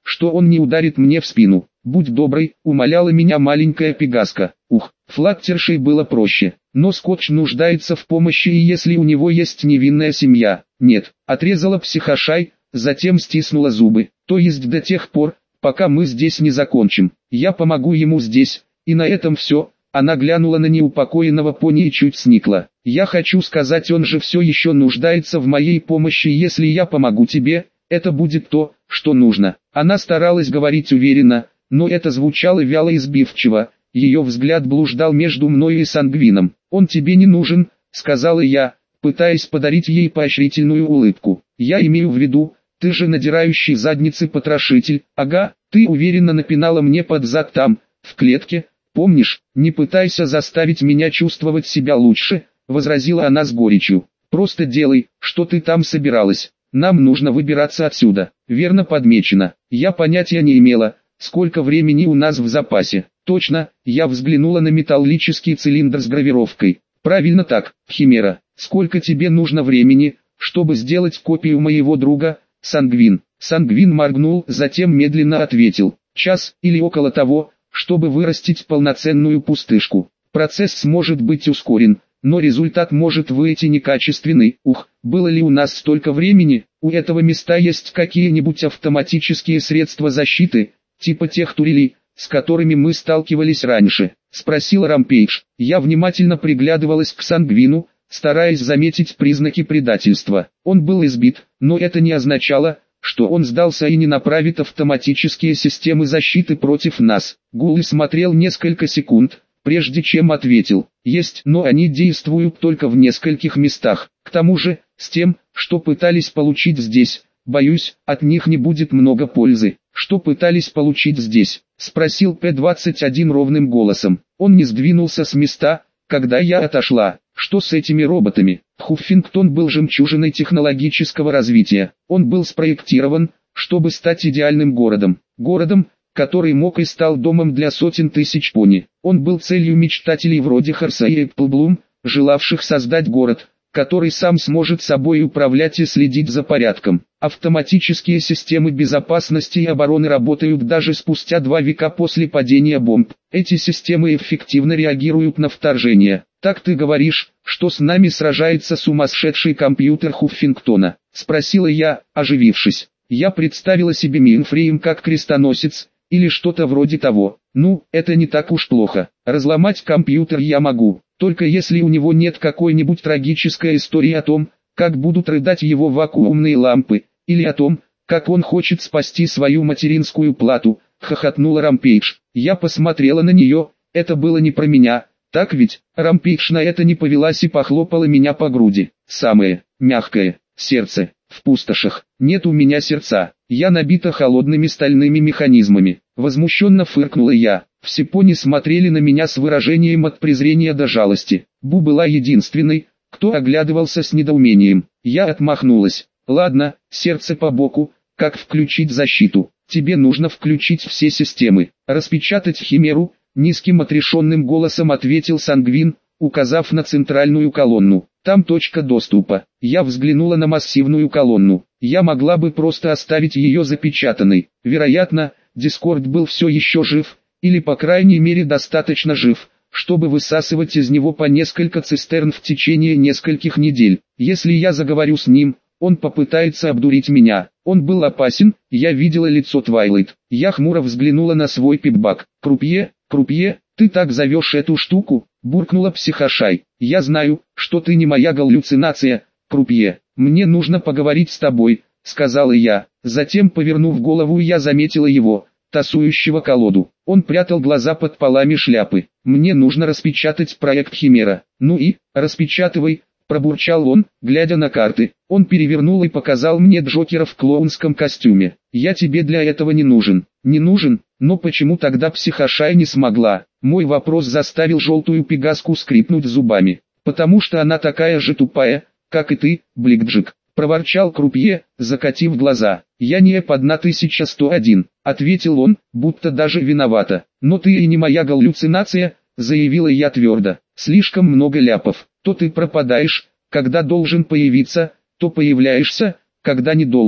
что он не ударит мне в спину. «Будь добрый», — умоляла меня маленькая Пегаска. Ух, Флаттершей было проще. Но Скотч нуждается в помощи, и если у него есть невинная семья. «Нет», — отрезала Психошай, затем стиснула зубы. «То есть до тех пор, пока мы здесь не закончим. Я помогу ему здесь, и на этом все». Она глянула на неупокоенного пони и чуть сникла. «Я хочу сказать, он же все еще нуждается в моей помощи, и если я помогу тебе, это будет то, что нужно». Она старалась говорить уверенно, но это звучало вяло и сбивчиво. Ее взгляд блуждал между мной и Сангвином. «Он тебе не нужен», — сказала я, пытаясь подарить ей поощрительную улыбку. «Я имею в виду, ты же надирающий задницы потрошитель. Ага, ты уверенно напинала мне под зад там, в клетке. Помнишь, не пытайся заставить меня чувствовать себя лучше», — возразила она с горечью. «Просто делай, что ты там собиралась. Нам нужно выбираться отсюда». Верно подмечено. Я понятия не имела, сколько времени у нас в запасе. Точно, я взглянула на металлический цилиндр с гравировкой. Правильно так, Химера. Сколько тебе нужно времени, чтобы сделать копию моего друга, Сангвин? Сангвин моргнул, затем медленно ответил. Час или около того, чтобы вырастить полноценную пустышку. Процесс может быть ускорен, но результат может выйти некачественный. Ух, было ли у нас столько времени? У этого места есть какие-нибудь автоматические средства защиты, типа тех турелей, с которыми мы сталкивались раньше? Спросил Рампейдж. Я внимательно приглядывалась к Сангвину, стараясь заметить признаки предательства. Он был избит, но это не означало, что он сдался и не направит автоматические системы защиты против нас. Гулли смотрел несколько секунд, прежде чем ответил. Есть, но они действуют только в нескольких местах. К тому же, с тем, что пытались получить здесь, боюсь, от них не будет много пользы. Что пытались получить здесь? Спросил П двадцать один ровным голосом. Он не сдвинулся с места, когда я отошла. Что с этими роботами? Хуффингтон был жемчужиной технологического развития. Он был спроектирован, чтобы стать идеальным городом. Городом, который мог и стал домом для сотен тысяч пони. Он был целью мечтателей вроде Харса и Эпплблум, желавших создать город, который сам сможет собой управлять и следить за порядком. Автоматические системы безопасности и обороны работают даже спустя два века после падения бомб. Эти системы эффективно реагируют на вторжение. «Так ты говоришь, что с нами сражается сумасшедший компьютер Хуффингтона?» — спросила я, оживившись. Я представила себе Мейнфрейм как крестоносец, или что-то вроде того. Ну, это не так уж плохо. Разломать компьютер я могу, только если у него нет какой-нибудь трагической истории о том, как будут рыдать его вакуумные лампы, или о том, как он хочет спасти свою материнскую плату, хохотнула Рампейдж. Я посмотрела на нее, это было не про меня, так ведь? Рампейдж на это не повелась и похлопала меня по груди. Самое мягкое сердце в пустошах. Нет у меня сердца, я набита холодными стальными механизмами. Возмущенно фыркнула я. Все пони смотрели на меня с выражением от презрения до жалости. Бу была единственной, кто оглядывался с недоумением. Я отмахнулась. Ладно, сердце по боку, как включить защиту? Тебе нужно включить все системы. Распечатать Химеру, низким отрешенным голосом ответил Сангвин, указав на центральную колонну. Там точка доступа. Я взглянула на массивную колонну. Я могла бы просто оставить ее запечатанной. Вероятно, Дискорд был все еще жив, или по крайней мере достаточно жив, чтобы высасывать из него по несколько цистерн в течение нескольких недель. Если я заговорю с ним, он попытается обдурить меня. Он был опасен, я видела лицо Твайлайт. Я хмуро взглянула на свой пипбак. «Крупье, крупье, ты так зовешь эту штуку?» — буркнула Психошай. «Я знаю, что ты не моя галлюцинация, крупье. Мне нужно поговорить с тобой», — сказала я. Затем, повернув голову, я заметила его, тасующего колоду. Он прятал глаза под полами шляпы. «Мне нужно распечатать проект Химера». «Ну и, распечатывай», — пробурчал он, глядя на карты. Он перевернул и показал мне Джокера в клоунском костюме. «Я тебе для этого не нужен». «Не нужен? Но почему тогда Психошай не смогла?» Мой вопрос заставил желтую Пегаску скрипнуть зубами. «Потому что она такая же тупая, как и ты, Бликджик», — проворчал крупье, закатив глаза. «Я не Эп тысяча сто один», — ответил он, будто даже виновата. «Но ты и не моя галлюцинация», — заявила я твердо. «Слишком много ляпов. То ты пропадаешь, когда должен появиться, то появляешься, когда не должен.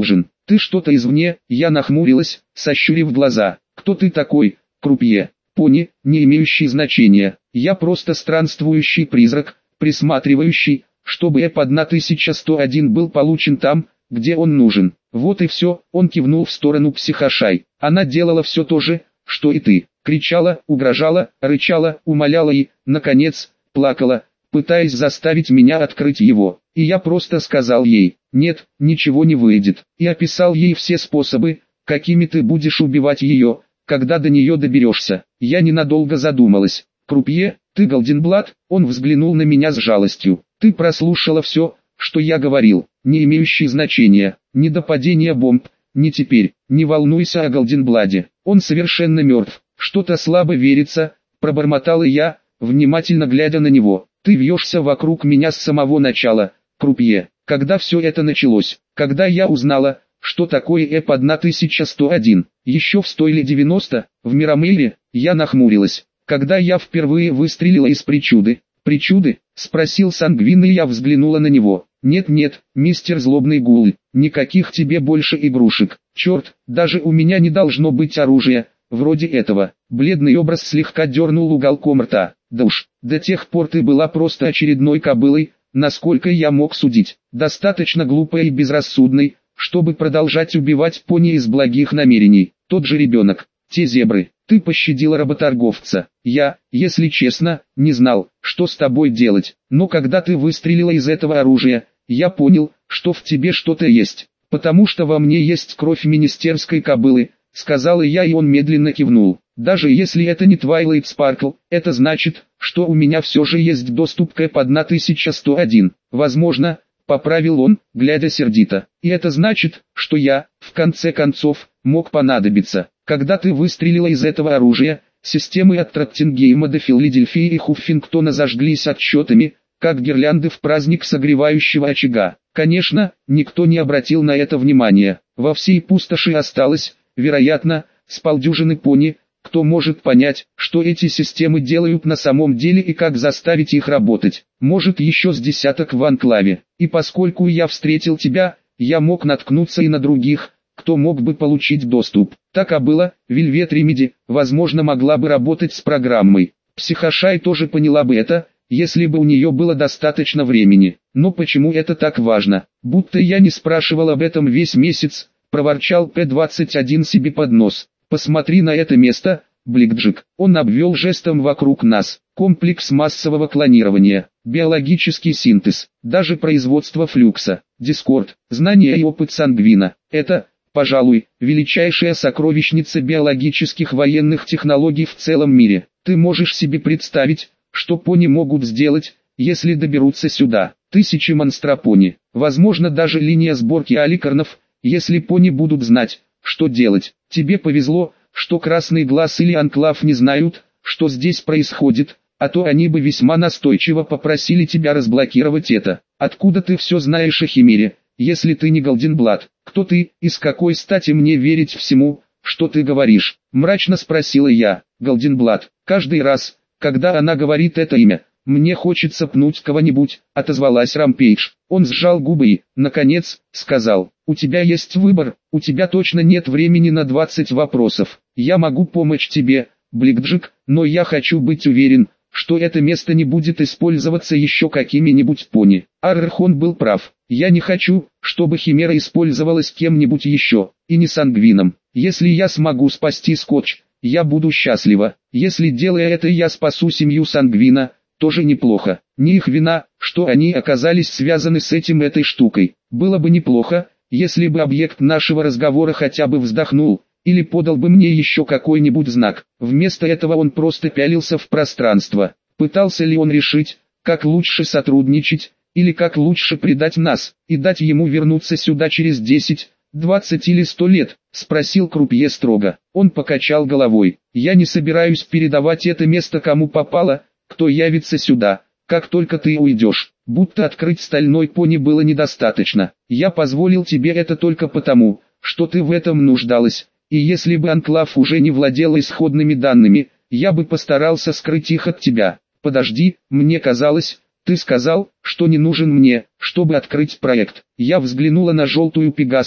Ты что-то извне, я нахмурилась, сощурив глаза. Кто ты такой, крупье? Пони, не имеющий значения. Я просто странствующий призрак, присматривающий, чтобы эп тысяча сто один был получен там, где он нужен. Вот и все, он кивнул в сторону психошай. Она делала все то же, что и ты. Кричала, угрожала, рычала, умоляла и, наконец, плакала, пытаясь заставить меня открыть его. И я просто сказал ей: нет, ничего не выйдет. И описал ей все способы, какими ты будешь убивать ее, когда до нее доберешься. Я ненадолго задумалась. Крупье, ты Голденблат? Он взглянул на меня с жалостью. Ты прослушала все, что я говорил, не имеющий значения, ни до падения бомб, ни теперь. Не волнуйся о Голденбладе, он совершенно мертв. Что-то слабо верится, пробормотала я, внимательно глядя на него. Ты вьешься вокруг меня с самого начала, крупье. Когда все это началось, когда я узнала, что такое эп тысяча сто один, еще в стойле девяносто, в Мирамейле, я нахмурилась. Когда я впервые выстрелила из причуды, причуды, спросил Сангвин, и я взглянула на него. Нет-нет, мистер Злобный Гул, никаких тебе больше игрушек. Черт, даже у меня не должно быть оружия, вроде этого. Бледный образ слегка дернул уголком рта. Да уж, до тех пор ты была просто очередной кобылой, насколько я мог судить. Достаточно глупой и безрассудной, чтобы продолжать убивать пони из благих намерений. Тот же ребенок, те зебры. Ты пощадила работорговца. Я, если честно, не знал, что с тобой делать. Но когда ты выстрелила из этого оружия, я понял, что в тебе что-то есть. Потому что во мне есть кровь министерской кобылы, сказал я, и он медленно кивнул. Даже если это не Twilight Sparkle, это значит, что у меня все же есть доступ к эп тысяча сто один. Возможно, поправил он, глядя сердито. И это значит, что я, в конце концов, мог понадобиться. Когда ты выстрелила из этого оружия, системы от Траттингейма до Филадельфии и Хуффингтона зажглись отсчетами, как гирлянды в праздник согревающего очага. Конечно, никто не обратил на это внимания. Во всей пустоши осталось, вероятно, с полдюжины пони, кто может понять, что эти системы делают на самом деле и как заставить их работать. Может, еще с десяток в анклаве. И поскольку я встретил тебя, я мог наткнуться и на других, кто мог бы получить доступ. Так и было, Вельвет Ремеди, возможно, могла бы работать с программой. Психошай тоже поняла бы это, если бы у нее было достаточно времени. Но почему это так важно? Будто я не спрашивал об этом весь месяц, проворчал П двадцать один себе под нос. Посмотри на это место, Бликджик. Он обвел жестом вокруг нас. Комплекс массового клонирования, биологический синтез, даже производство флюкса, дискорд, знания и опыт Сангвина. Это, пожалуй, величайшая сокровищница биологических военных технологий в целом мире. Ты можешь себе представить, что пони могут сделать, если доберутся сюда? Тысячи монстропони, возможно даже линия сборки аликарнов, если пони будут знать, что делать. Тебе повезло, что Красный Глаз или Анклав не знают, что здесь происходит, а то они бы весьма настойчиво попросили тебя разблокировать это. Откуда ты все знаешь о Химере, если ты не Голденблат? Кто ты, и с какой стати мне верить всему, что ты говоришь? Мрачно спросила я. Голденблат. Каждый раз, когда она говорит это имя, мне хочется пнуть кого-нибудь, отозвалась Рампейдж. Он сжал губы и, наконец, сказал: у тебя есть выбор, у тебя точно нет времени на двадцать вопросов. Я могу помочь тебе, Бликджик, но я хочу быть уверен, что это место не будет использоваться еще какими-нибудь пони. Аррхон был прав. Я не хочу, чтобы Химера использовалась кем-нибудь еще, и не Сангвином. Если я смогу спасти Скотч, я буду счастлива. Если, делая это, я спасу семью Сангвина, тоже неплохо. Не их вина, что они оказались связаны с этим этой штукой. Было бы неплохо, если бы объект нашего разговора хотя бы вздохнул, или подал бы мне еще какой-нибудь знак. Вместо этого он просто пялился в пространство. Пытался ли он решить, как лучше сотрудничать, или как лучше предать нас, и дать ему вернуться сюда через десять, двадцать или сто лет, спросил Крупье строго. Он покачал головой. Я не собираюсь передавать это место кому попало, кто явится сюда, как только ты уйдешь. Будто открыть стальной пони было недостаточно. Я позволил тебе это только потому, что ты в этом нуждалась. И если бы Анклав уже не владел исходными данными, я бы постарался скрыть их от тебя. Подожди, мне казалось, ты сказал, что не нужен мне, чтобы открыть проект. Я взглянула на желтую пегаску,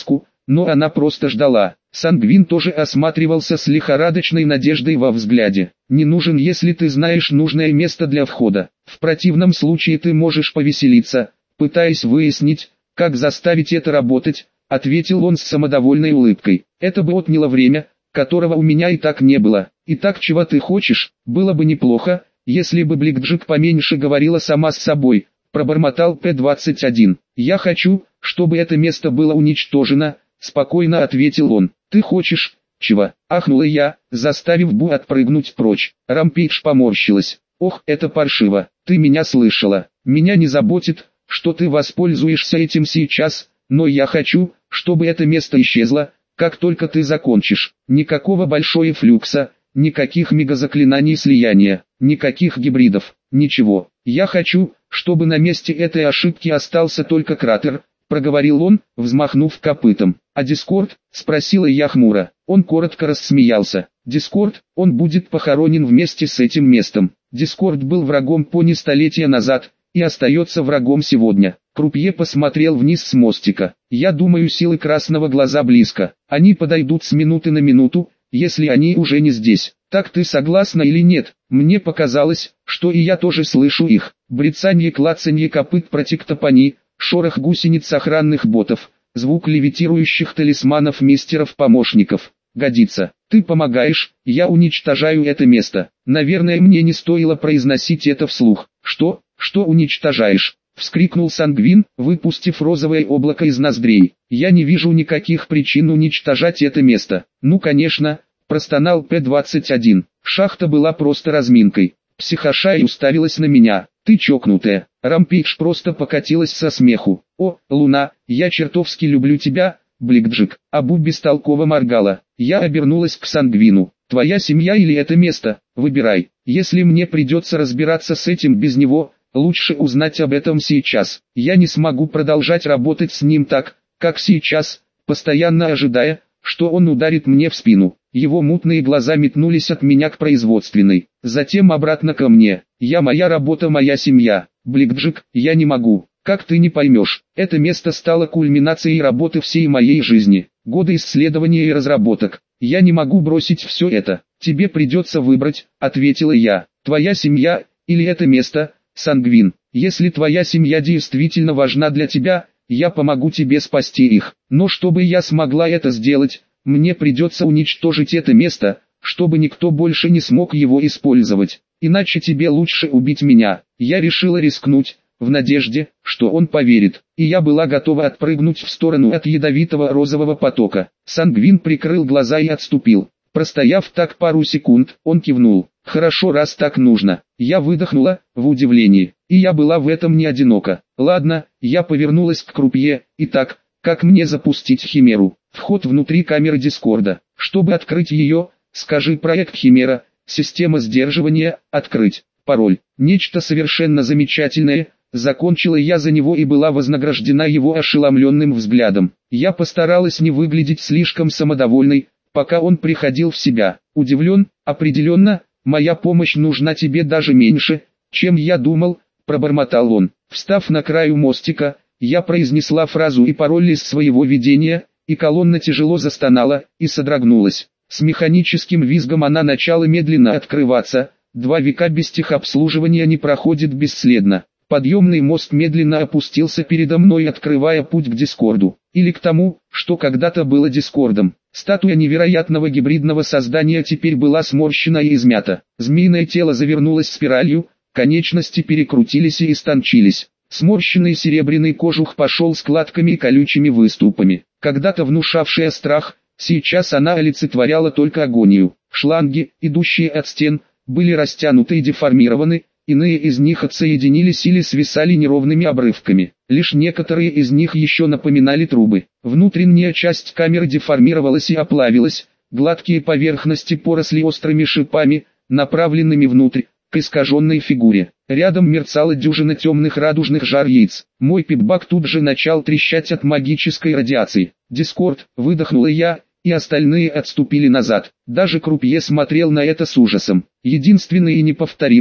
но она просто ждала. Сангвин тоже осматривался с лихорадочной надеждой во взгляде. «Не нужен, если ты знаешь нужное место для входа. В противном случае ты можешь повеселиться, пытаясь выяснить, как заставить это работать», — ответил он с самодовольной улыбкой. «Это бы отняло время, которого у меня и так не было. Итак, чего ты хочешь? Было бы неплохо, если бы Бликджик поменьше говорила сама с собой», — пробормотал П двадцать один. «Я хочу, чтобы это место было уничтожено», — спокойно ответил он. «Ты хочешь, чего?» — ахнула я, заставив Бу отпрыгнуть прочь. Рампейдж поморщилась. «Ох, это паршиво. Ты меня слышала. Меня не заботит, что ты воспользуешься этим сейчас, но я хочу, чтобы это место исчезло, как только ты закончишь. Никакого большого флюкса, никаких мегазаклинаний слияния, никаких гибридов, ничего. Я хочу, чтобы на месте этой ошибки остался только кратер», — проговорил он, взмахнув копытом. «А Дискорд?» — спросила я хмуро. Он коротко рассмеялся. «Дискорд, он будет похоронен вместе с этим местом. Дискорд был врагом пони столетия назад, и остается врагом сегодня». Крупье посмотрел вниз с мостика. «Я думаю, силы Красного Глаза близко. Они подойдут с минуты на минуту, если они уже не здесь. Так ты согласна или нет?» Мне показалось, что и я тоже слышу их. Брецанье, клацанье копыт протектопони, шорох гусениц охранных ботов, звук левитирующих талисманов мистеров-помощников. «Годится. Ты помогаешь, я уничтожаю это место». Наверное, мне не стоило произносить это вслух. «Что? Что уничтожаешь?» — вскрикнул Сангвин, выпустив розовое облако из ноздрей. «Я не вижу никаких причин уничтожать это место». «Ну конечно», — простонал П двадцать один. «Шахта была просто разминкой». Психошай уставилась на меня. «Ты чокнутая». Рампейдж просто покатилась со смеху. «О, Луна, я чертовски люблю тебя, Бликджик». Абу бестолково моргала. Я обернулась к Сангвину. «Твоя семья или это место? Выбирай. Если мне придется разбираться с этим без него, лучше узнать об этом сейчас. Я не смогу продолжать работать с ним так, как сейчас, постоянно ожидая, что он ударит мне в спину». Его мутные глаза метнулись от меня к производственной, затем обратно ко мне. «Я, моя работа, моя семья. Бликджик, я не могу. Как ты не поймешь, это место стало кульминацией работы всей моей жизни. Годы исследований и разработок. Я не могу бросить все это. Тебе придется выбрать», — ответила я. «Твоя семья, или это место, Сангвин. Если твоя семья действительно важна для тебя, я помогу тебе спасти их. Но чтобы я смогла это сделать, мне придется уничтожить это место, чтобы никто больше не смог его использовать. Иначе тебе лучше убить меня». Я решила рискнуть, в надежде, что он поверит, и я была готова отпрыгнуть в сторону от ядовитого розового потока. Сангвин прикрыл глаза и отступил. Простояв так пару секунд, он кивнул. «Хорошо, раз так нужно». Я выдохнула, в удивлении, и я была в этом не одинока. «Ладно», я повернулась к Крупье. «Итак, как мне запустить Химеру?» «Вход внутри камеры Дискорда. Чтобы открыть ее, скажи проект Химера, система сдерживания, открыть. Пароль». Нечто совершенно замечательное, закончила я за него и была вознаграждена его ошеломленным взглядом. Я постаралась не выглядеть слишком самодовольной, пока он приходил в себя. «Удивлен, определенно, моя помощь нужна тебе даже меньше, чем я думал», — пробормотал он. Встав на краю мостика, я произнесла фразу и пароль из своего видения, и колонна тяжело застонала и содрогнулась. С механическим визгом она начала медленно открываться. Два века без техобслуживания не проходит бесследно. Подъемный мост медленно опустился передо мной, открывая путь к Дискорду, или к тому, что когда-то было Дискордом. Статуя невероятного гибридного создания теперь была сморщена и измята. Змеиное тело завернулось спиралью, конечности перекрутились и истончились. Сморщенный серебряный кожух пошел складками и колючими выступами. Когда-то внушавшая страх, сейчас она олицетворяла только агонию. Шланги, идущие от стен, были растянуты и деформированы, иные из них отсоединились или свисали неровными обрывками. Лишь некоторые из них еще напоминали трубы. Внутренняя часть камеры деформировалась и оплавилась, гладкие поверхности поросли острыми шипами, направленными внутрь, к искаженной фигуре. Рядом мерцала дюжина темных радужных жар яиц. Мой пипбак тут же начал трещать от магической радиации. «Дискорд», выдохнула я, и остальные отступили назад. Даже Крупье смотрел на это с ужасом. «Единственный и неповторимый»,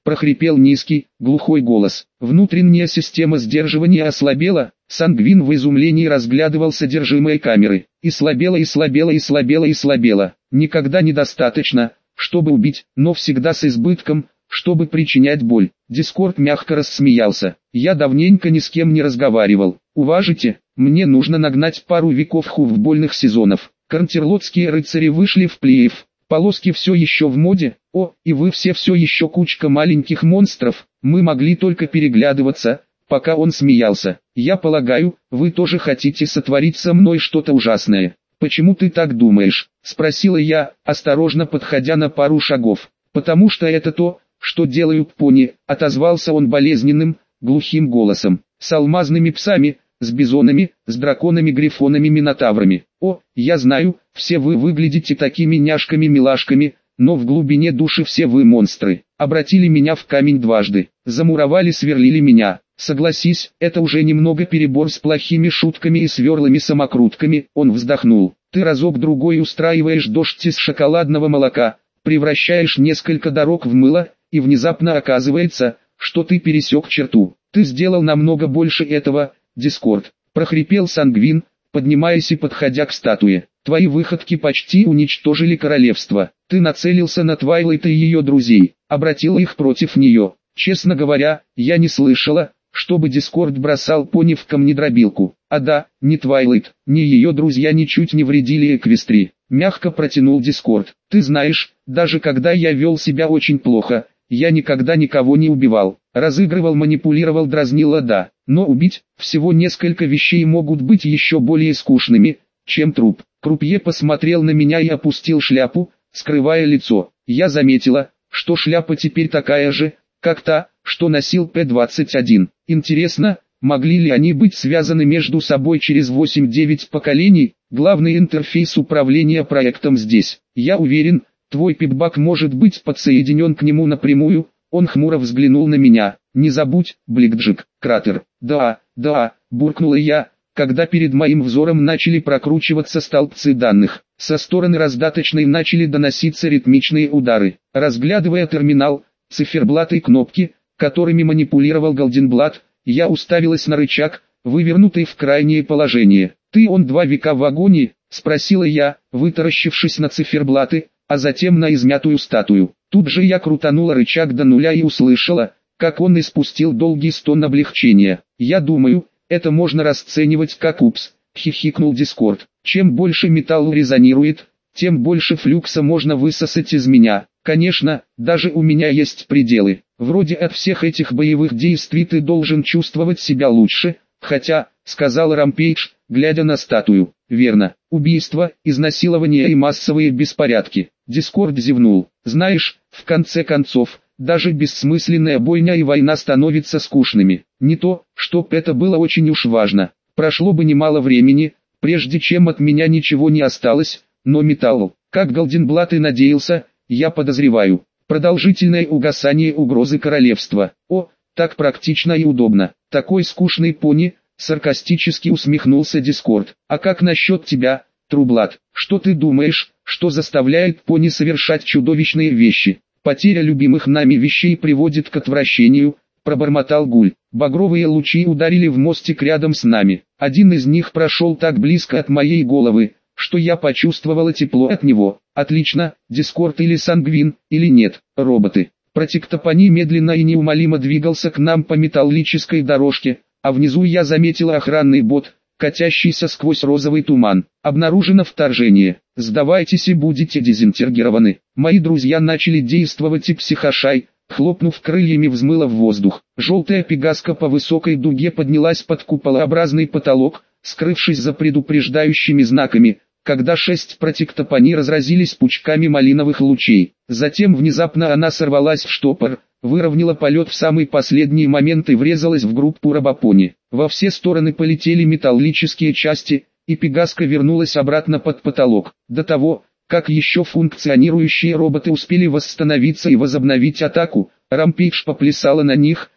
прохрипел низкий, глухой голос. Внутренняя система сдерживания ослабела. Сангвин в изумлении разглядывал содержимое камеры. И слабела, и слабела, и слабела, и слабела. Никогда недостаточно, чтобы убить, но всегда с избытком, чтобы причинять боль. Дискорд мягко рассмеялся. Я давненько ни с кем не разговаривал. Уважите, мне нужно нагнать пару веков хувбольных сезонов. Кантерлотские рыцари вышли в плей-офф. Полоски все еще в моде. О, и вы все все еще кучка маленьких монстров. Мы могли только переглядываться, пока он смеялся. Я полагаю, вы тоже хотите сотворить со мной что-то ужасное. Почему ты так думаешь? Спросила я, осторожно подходя на пару шагов. Потому что это то, что делают пони, отозвался он болезненным, глухим голосом. С алмазными псами, с бизонами, с драконами, грифонами, минотаврами. О, я знаю, все вы выглядите такими няшками-милашками, но в глубине души все вы монстры. Обратили меня в камень дважды, замуровали, сверлили меня. Согласись, это уже немного перебор с плохими шутками и сверлами-самокрутками. Он вздохнул. Ты разок-другой устраиваешь дождь из шоколадного молока, превращаешь несколько дорог в мыло, и внезапно оказывается, что ты пересек черту. Ты сделал намного больше этого, Дискорд, прохрипел Сангвин, поднимаясь и подходя к статуе. Твои выходки почти уничтожили королевство. Ты нацелился на Твайлайт и ее друзей, обратил их против нее. Честно говоря, я не слышала, чтобы Дискорд бросал пони в камнедробилку. А да, ни Твайлайт, ни ее друзья ничуть не вредили Эквестри. Мягко протянул Дискорд. Ты знаешь, даже когда я вел себя очень плохо, я никогда никого не убивал. Разыгрывал, манипулировал, дразнил, да. Но убить, всего несколько вещей могут быть еще более скучными, чем труп. Крупье посмотрел на меня и опустил шляпу, скрывая лицо. Я заметила, что шляпа теперь такая же, как та, что носил П двадцать один. Интересно, могли ли они быть связаны между собой через восемь-девять поколений? Главный интерфейс управления проектом здесь. Я уверен, твой пипбак может быть подсоединен к нему напрямую. Он хмуро взглянул на меня. Не забудь, Бликджик, кратер. Да, да, буркнула я, когда перед моим взором начали прокручиваться столбцы данных. Со стороны раздаточной начали доноситься ритмичные удары. Разглядывая терминал, циферблаты и кнопки, которыми манипулировал Голденблат, я уставилась на рычаг, вывернутый в крайнее положение. «Ты он два века в агонии?» — спросила я, вытаращившись на циферблаты, а затем на измятую статую. Тут же я крутанула рычаг до нуля и услышала, как он испустил долгий стон облегчения. «Я думаю, это можно расценивать как упс», — хихикнул Дискорд. «Чем больше металл резонирует, тем больше флюкса можно высосать из меня. Конечно, даже у меня есть пределы. Вроде от всех этих боевых действий ты должен чувствовать себя лучше, хотя», — сказал Рампейдж, глядя на статую. «Верно. Убийство, изнасилование и массовые беспорядки». Дискорд зевнул. «Знаешь, в конце концов, даже бессмысленная бойня и война становятся скучными. Не то, чтоб это было очень уж важно. Прошло бы немало времени, прежде чем от меня ничего не осталось, но металл, как Голденблат и надеялся, я подозреваю. Продолжительное угасание угрозы королевства. О, так практично и удобно. Такой скучный пони», — саркастически усмехнулся Дискорд. «А как насчет тебя, Трублат? Что ты думаешь, что заставляет пони совершать чудовищные вещи? Потеря любимых нами вещей приводит к отвращению», — пробормотал Гуль. «Багровые лучи ударили в мостик рядом с нами. Один из них прошел так близко от моей головы, что я почувствовала тепло от него. Отлично, Дискорд или Сангвин, или нет, роботы». Протектопани медленно и неумолимо двигался к нам по металлической дорожке, а внизу я заметила охранный бот, катящийся сквозь розовый туман. «Обнаружено вторжение. Сдавайтесь и будете дезинтегрированы». Мои друзья начали действовать, и психошай, хлопнув крыльями, взмыла в воздух. Желтая пегаска по высокой дуге поднялась под куполообразный потолок, скрывшись за предупреждающими знаками, когда шесть протектопани разразились пучками малиновых лучей. Затем внезапно она сорвалась в штопор, выровняла полет в самый последний момент и врезалась в группу робопони. Во все стороны полетели металлические части, и пегаска вернулась обратно под потолок. До того, как еще функционирующие роботы успели восстановиться и возобновить атаку, Рампейдж поплясала на них,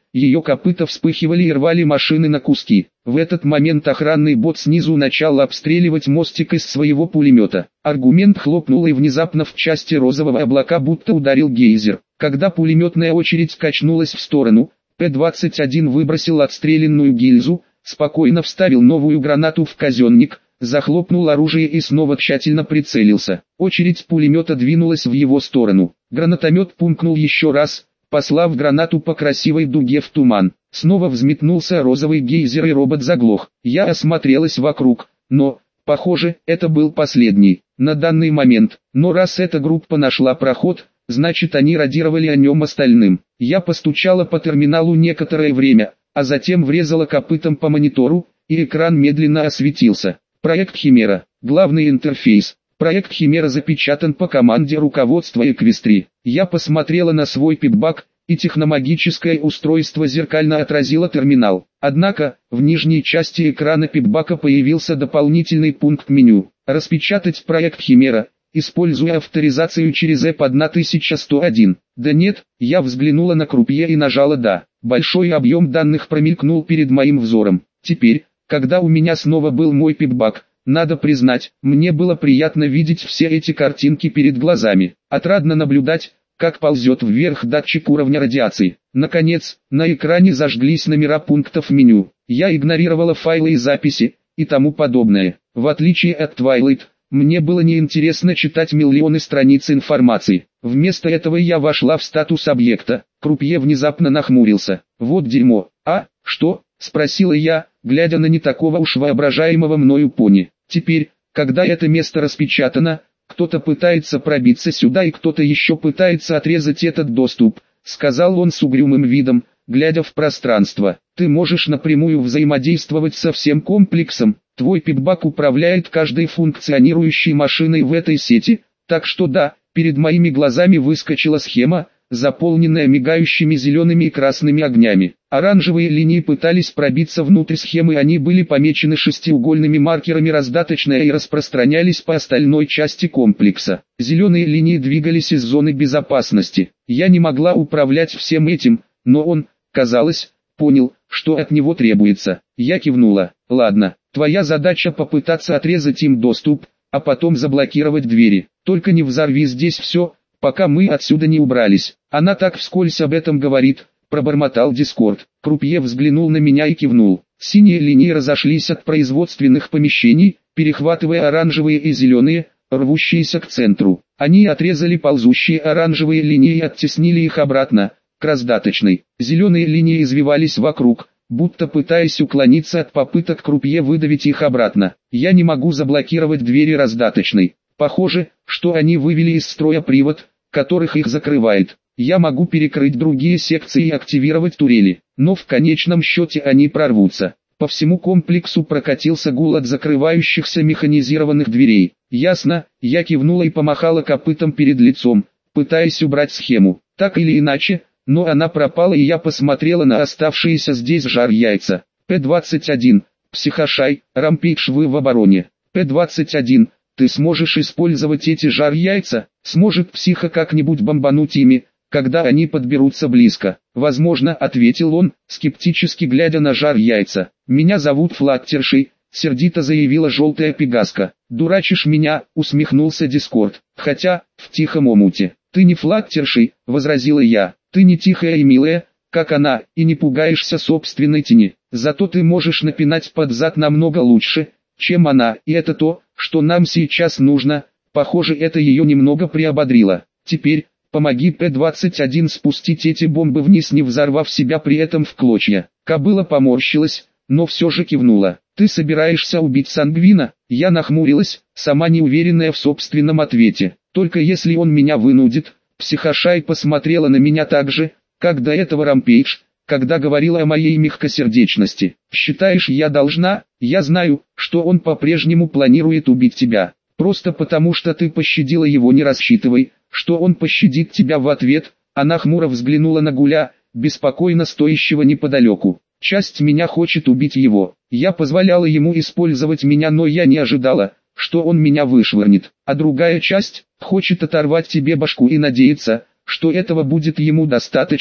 ее копыта вспыхивали и рвали машины на куски. В этот момент охранный бот снизу начал обстреливать мостик из своего пулемета. Аргумент хлопнул, и внезапно в части розового облака будто ударил гейзер. Когда пулеметная очередь качнулась в сторону, П двадцать один выбросил отстрелянную гильзу, спокойно вставил новую гранату в казенник, захлопнул оружие и снова тщательно прицелился. Очередь пулемета двинулась в его сторону. Гранатомет пумкнул еще раз, послав гранату по красивой дуге в туман. Снова взметнулся розовый гейзер, и робот заглох. Я осмотрелась вокруг, но, похоже, это был последний на данный момент. Но раз эта группа нашла проход, значит они радировали о нем остальным. Я постучала по терминалу некоторое время, а затем врезала копытом по монитору, и экран медленно осветился. Проект Химера. Главный интерфейс. Проект Химера запечатан по команде руководства Эквестрии. Я посмотрела на свой пипбак, и техномагическое устройство зеркально отразило терминал. Однако, в нижней части экрана пипбака появился дополнительный пункт меню. Распечатать проект Химера, используя авторизацию через и пи тысяча сто один. Да нет, я взглянула на крупье и нажала «Да». Большой объем данных промелькнул перед моим взором. Теперь, когда у меня снова был мой пипбак, надо признать, мне было приятно видеть все эти картинки перед глазами. Отрадно наблюдать, как ползет вверх датчик уровня радиации. Наконец, на экране зажглись номера пунктов меню. Я игнорировала файлы и записи, и тому подобное. В отличие от Twilight, мне было неинтересно читать миллионы страниц информации. Вместо этого я вошла в статус объекта. Крупье внезапно нахмурился. «Вот дерьмо». «А, что?» — спросила я, глядя на не такого уж воображаемого мною пони. «Теперь, когда это место распечатано, кто-то пытается пробиться сюда и кто-то еще пытается отрезать этот доступ», — сказал он с угрюмым видом, глядя в пространство. «Ты можешь напрямую взаимодействовать со всем комплексом. Твой пипбак управляет каждой функционирующей машиной в этой сети, так что да, перед моими глазами выскочила схема, заполненная мигающими зелеными и красными огнями. Оранжевые линии пытались пробиться внутрь схемы, они были помечены шестиугольными маркерами раздаточная и распространялись по остальной части комплекса. Зеленые линии двигались из зоны безопасности. Я не могла управлять всем этим, но он, казалось, понял, что от него требуется. Я кивнула. «Ладно, твоя задача попытаться отрезать им доступ, а потом заблокировать двери. Только не взорви здесь все, пока мы отсюда не убрались». «Она так вскользь об этом говорит», — пробормотал Дискорд. Крупье взглянул на меня и кивнул. Синие линии разошлись от производственных помещений, перехватывая оранжевые и зеленые, рвущиеся к центру. Они отрезали ползущие оранжевые линии и оттеснили их обратно, к раздаточной. Зеленые линии извивались вокруг, будто пытаясь уклониться от попыток крупье выдавить их обратно. «Я не могу заблокировать двери раздаточной. Похоже, что они вывели из строя привод, которых их закрывает. Я могу перекрыть другие секции и активировать турели, но в конечном счете они прорвутся». По всему комплексу прокатился гул от закрывающихся механизированных дверей. «Ясно», я кивнула и помахала копытом перед лицом, пытаясь убрать схему. Так или иначе, но она пропала, и я посмотрела на оставшиеся здесь жар-яйца. П двадцать один, Психошай, Рампейдж, вы в обороне. П двадцать один, ты сможешь использовать эти жар-яйца? Сможет Психа как-нибудь бомбануть ими, когда они подберутся близко? Возможно, ответил он, скептически глядя на жар-яйца. Меня зовут Флаттершей, сердито заявила желтая пегаска. Дурачишь меня, усмехнулся Дискорд. Хотя, в тихом омуте. Ты не Флаттершей, возразила я. Ты не тихая и милая, как она, и не пугаешься собственной тени. Зато ты можешь напинать под зад намного лучше, чем она, и это то, что нам сейчас нужно. Похоже, это ее немного приободрило. Теперь, помоги П двадцать один спустить эти бомбы вниз, не взорвав себя при этом в клочья. Кобыла поморщилась, но все же кивнула. Ты собираешься убить Сангвина? Я нахмурилась, сама неуверенная в собственном ответе. Только если он меня вынудит. Психошай посмотрела на меня так же, как до этого Рампейдж, когда говорила о моей мягкосердечности. «Считаешь, я должна? Я знаю, что он по-прежнему планирует убить тебя. Просто потому, что ты пощадила его, не рассчитывай, что он пощадит тебя в ответ». Она хмуро взглянула на Гуля, беспокойно стоящего неподалеку. «Часть меня хочет убить его. Я позволяла ему использовать меня, но я не ожидала, что он меня вышвырнет. А другая часть хочет оторвать тебе башку и надеется, что этого будет ему достаточно,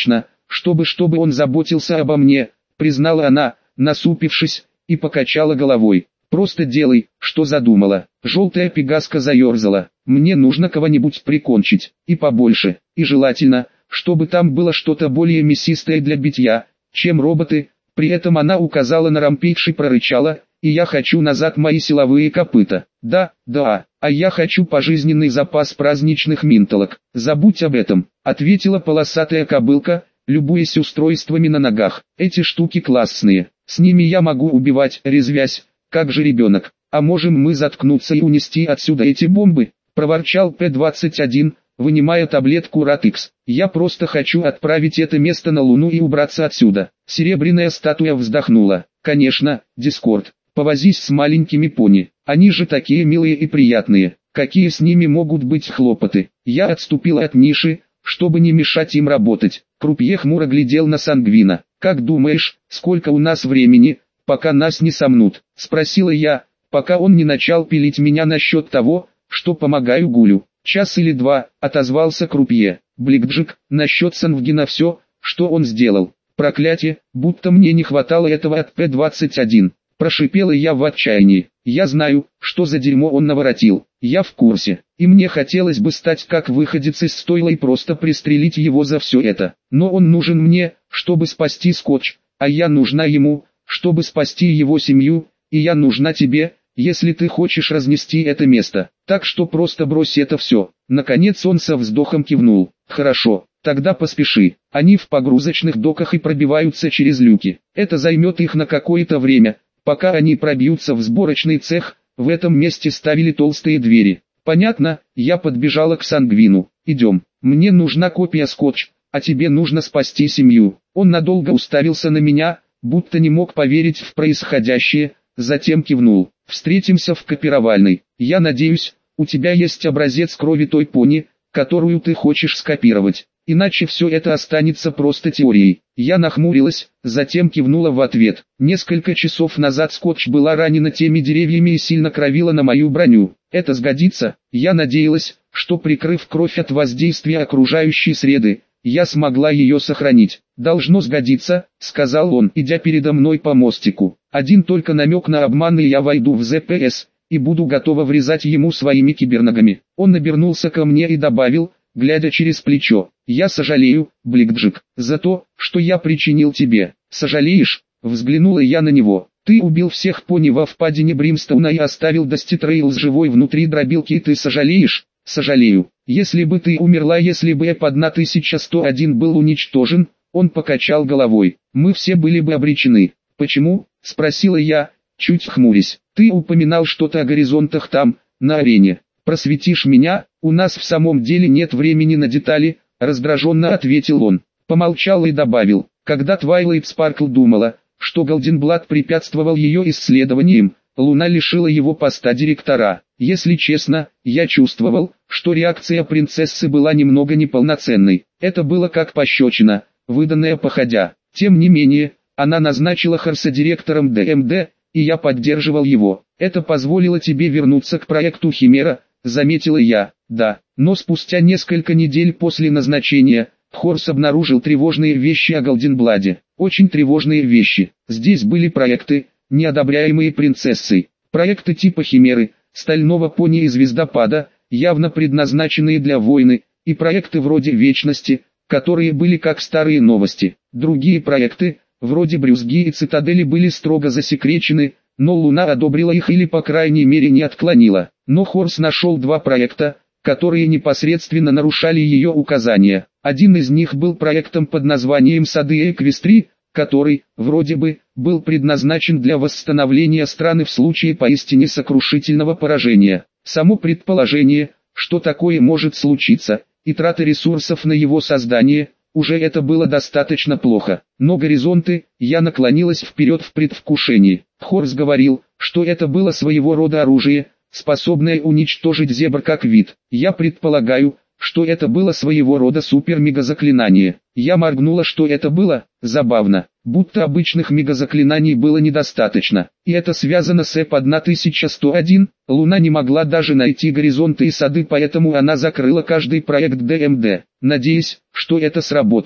чтобы чтобы он заботился обо мне, признала она, насупившись, и покачала головой. Просто делай, что задумала. Желтая пегаска заерзала. Мне нужно кого-нибудь прикончить, и побольше, и желательно, чтобы там было что-то более мясистое для битья, чем роботы. При этом она указала на Рампейдж и прорычала: и я хочу назад мои силовые копыта. Да, да, а я хочу пожизненный запас праздничных минталок. Забудь об этом, ответила полосатая кобылка, любуясь устройствами на ногах. Эти штуки классные, с ними я могу убивать, резвясь, как же ребенок. А можем мы заткнуться и унести отсюда эти бомбы? Проворчал П двадцать один, вынимая таблетку Ратикс. Я просто хочу отправить это место на Луну и убраться отсюда. Серебряная статуя вздохнула. Конечно, Дискорд, повозись с маленькими пони. Они же такие милые и приятные. Какие с ними могут быть хлопоты? Я отступила от ниши, чтобы не мешать им работать. Крупье хмуро глядел на Сангвина. «Как думаешь, сколько у нас времени, пока нас не сомнут?» — спросила я, пока он не начал пилить меня насчет того, что помогаю Гулю. «Час или два», — отозвался Крупье. «Бликджик, насчет Сангвина все, что он сделал. Проклятие, будто мне не хватало этого от П двадцать один». Прошипела я в отчаянии. «Я знаю, что за дерьмо он наворотил. Я в курсе, и мне хотелось бы стать как выходец из стойла и просто пристрелить его за все это. Но он нужен мне, чтобы спасти Скотч, а я нужна ему, чтобы спасти его семью, и я нужна тебе, если ты хочешь разнести это место. Так что просто брось это все». Наконец он со вздохом кивнул. «Хорошо, тогда поспеши. Они в погрузочных доках и пробиваются через люки. Это займет их на какое-то время, пока они пробьются в сборочный цех. В этом месте ставили толстые двери». «Понятно», я подбежала к Сангвину. «Идем, мне нужна копия Скотч, а тебе нужно спасти семью». Он надолго уставился на меня, будто не мог поверить в происходящее, затем кивнул. «Встретимся в копировальной. Я надеюсь, у тебя есть образец крови той пони, которую ты хочешь скопировать. Иначе все это останется просто теорией». Я нахмурилась, затем кивнула в ответ. Несколько часов назад Скотч была ранена теми деревьями и сильно кровила на мою броню. Это сгодится. Я надеялась, что прикрыв кровь от воздействия окружающей среды, я смогла ее сохранить. «Должно сгодиться», — сказал он, идя передо мной по мостику. Один только намек на обман, и я войду в зэ пэ эс, и буду готова врезать ему своими киберногами. Он обернулся ко мне и добавил, глядя через плечо: «Я сожалею, Бликджик, за то, что я причинил тебе». «Сожалеешь?» — взглянула я на него. «Ты убил всех пони во впадине Бримстоуна и оставил Дасти Трейлз живой внутри дробилки, и ты сожалеешь?» «Сожалею. Если бы ты умерла, если бы Эп тысяча сто один был уничтожен», он покачал головой, «мы все были бы обречены». «Почему?» — спросила я, чуть хмурясь. «Ты упоминал что-то о горизонтах там, на арене. Просветишь меня? У нас в самом деле нет времени на детали», — раздраженно ответил он. Помолчал и добавил: «Когда Твайлайт Спаркл думала, что Голденблад препятствовал ее исследованиям, Луна лишила его поста директора. Если честно, я чувствовал, что реакция принцессы была немного неполноценной. Это было как пощечина, выданная походя. Тем не менее, она назначила Хорса директором дэ эм дэ, и я поддерживал его. Это позволило тебе вернуться к проекту Химера», — заметила я. «Да, но спустя несколько недель после назначения, Хорс обнаружил тревожные вещи о Голденбладе. Очень тревожные вещи. Здесь были проекты, неодобряемые принцессой. Проекты типа Химеры, Стального пони и Звездопада, явно предназначенные для войны, и проекты вроде Вечности, которые были как старые новости. Другие проекты, вроде Брюзги и Цитадели, были строго засекречены, но Луна одобрила их или по крайней мере не отклонила. Но Хорс нашел два проекта, которые непосредственно нарушали ее указания. Один из них был проектом под названием Сады Эквестри, который, вроде бы, был предназначен для восстановления страны в случае поистине сокрушительного поражения. Само предположение, что такое может случиться, и трата ресурсов на его создание, уже это было достаточно плохо. Но горизонты, я наклонилась вперед в предвкушении. Хорс говорил, что это было своего рода оружие, способное уничтожить зебр как вид. Я предполагаю, что это было своего рода супер-мега-заклинание. Я моргнула, что это было. Забавно, будто обычных мега-заклинаний было недостаточно. И это связано с Эп тысяча сто один. Луна не могла даже найти горизонты и сады, поэтому она закрыла каждый проект дэ эм дэ, надеясь, что это сработает.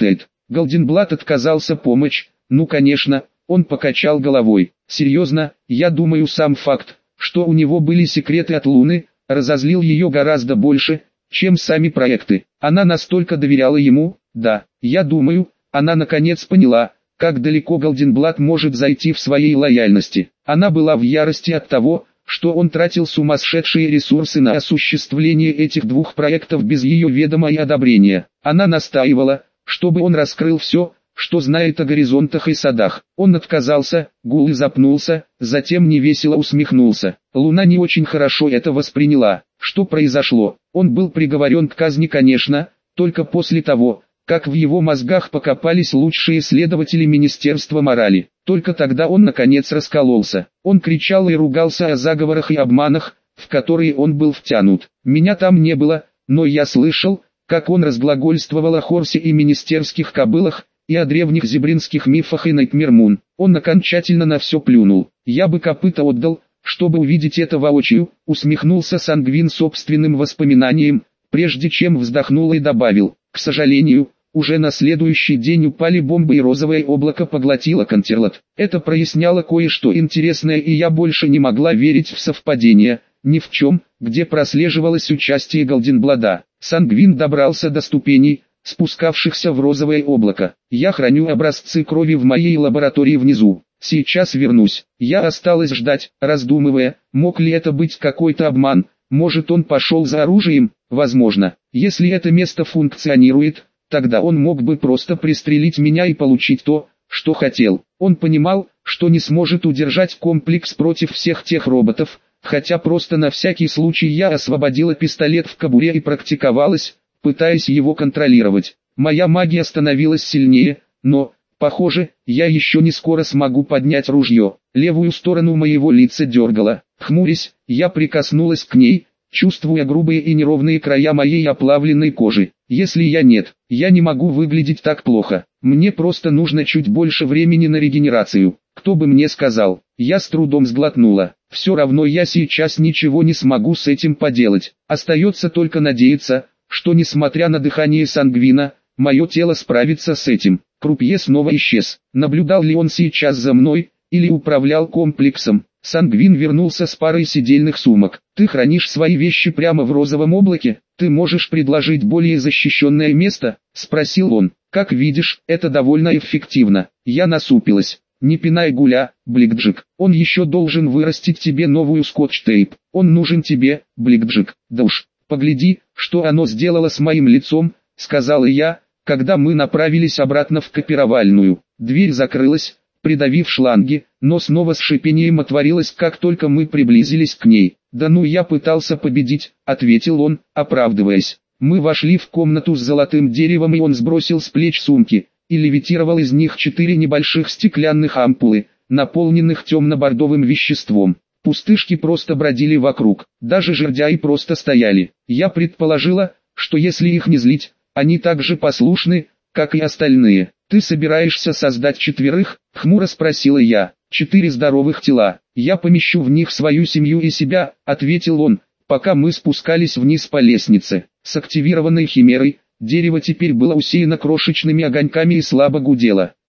Голденблат отказался помочь. Ну конечно, он покачал головой. Серьезно, я думаю, сам факт, что у него были секреты от Луны, разозлил ее гораздо больше, чем сами проекты. Она настолько доверяла ему. Да, я думаю, она наконец поняла, как далеко Голденблат может зайти в своей лояльности. Она была в ярости от того, что он тратил сумасшедшие ресурсы на осуществление этих двух проектов без ее ведома и одобрения. Она настаивала, чтобы он раскрыл все, что знает о горизонтах и садах. Он отказался, Гул и запнулся, затем невесело усмехнулся. Луна не очень хорошо это восприняла. Что произошло? Он был приговорен к казни, конечно, только после того, как в его мозгах покопались лучшие следователи Министерства морали. Только тогда он наконец раскололся. Он кричал и ругался о заговорах и обманах, в которые он был втянут. Меня там не было, но я слышал, как он разглагольствовал о Хорсе и министерских кобылах, и о древних зебринских мифах и Найтмер-Мун. Он окончательно на все плюнул. Я бы копыта отдал, чтобы увидеть это воочию, усмехнулся Сангвин собственным воспоминанием, прежде чем вздохнул и добавил: к сожалению, уже на следующий день упали бомбы и розовое облако поглотило Контерлот. Это проясняло кое-что интересное, и я больше не могла верить в совпадение, ни в чем, где прослеживалось участие Голденблада. Сангвин добрался до ступеней, спускавшихся в розовое облако. Я храню образцы крови в моей лаборатории внизу. Сейчас вернусь. Я осталась ждать, раздумывая, мог ли это быть какой-то обман. Может, он пошел за оружием? Возможно. Если это место функционирует, тогда он мог бы просто пристрелить меня и получить то, что хотел. Он понимал, что не сможет удержать комплекс против всех тех роботов, хотя просто на всякий случай я освободила пистолет в кобуре и практиковалась, пытаясь его контролировать. Моя магия становилась сильнее, но, похоже, я еще не скоро смогу поднять ружье. Левую сторону моего лица дергала. Хмурясь, я прикоснулась к ней, чувствуя грубые и неровные края моей оплавленной кожи. Если я нет, я не могу выглядеть так плохо. Мне просто нужно чуть больше времени на регенерацию. Кто бы мне сказал? Я с трудом сглотнула. Все равно я сейчас ничего не смогу с этим поделать. Остается только надеяться, что несмотря на дыхание Сангвина, мое тело справится с этим. Крупье снова исчез. Наблюдал ли он сейчас за мной, или управлял комплексом? Сангвин вернулся с парой сидельных сумок. Ты хранишь свои вещи прямо в розовом облаке? Ты можешь предложить более защищенное место? Спросил он. Как видишь, это довольно эффективно. Я насупилась. Не пинай Гуля, Бликджик. Он еще должен вырастить тебе новую скотч-тейп. Он нужен тебе, Бликджик. Да уж, погляди, что оно сделало с моим лицом, сказала я, когда мы направились обратно в копировальную. Дверь закрылась, придавив шланги, но снова с шипением отворилась, как только мы приблизились к ней. «Да ну, я пытался победить», — ответил он, оправдываясь. Мы вошли в комнату с золотым деревом, и он сбросил с плеч сумки, и левитировал из них четыре небольших стеклянных ампулы, наполненных темно-бордовым веществом. Пустышки просто бродили вокруг, даже жердяи просто стояли. Я предположила, что если их не злить, они так же послушны, как и остальные. «Ты собираешься создать четверых?» — хмуро спросила я. «Четыре здоровых тела. Я помещу в них свою семью и себя», — ответил он, пока мы спускались вниз по лестнице. С активированной химерой, дерево теперь было усеяно крошечными огоньками и слабо гудело.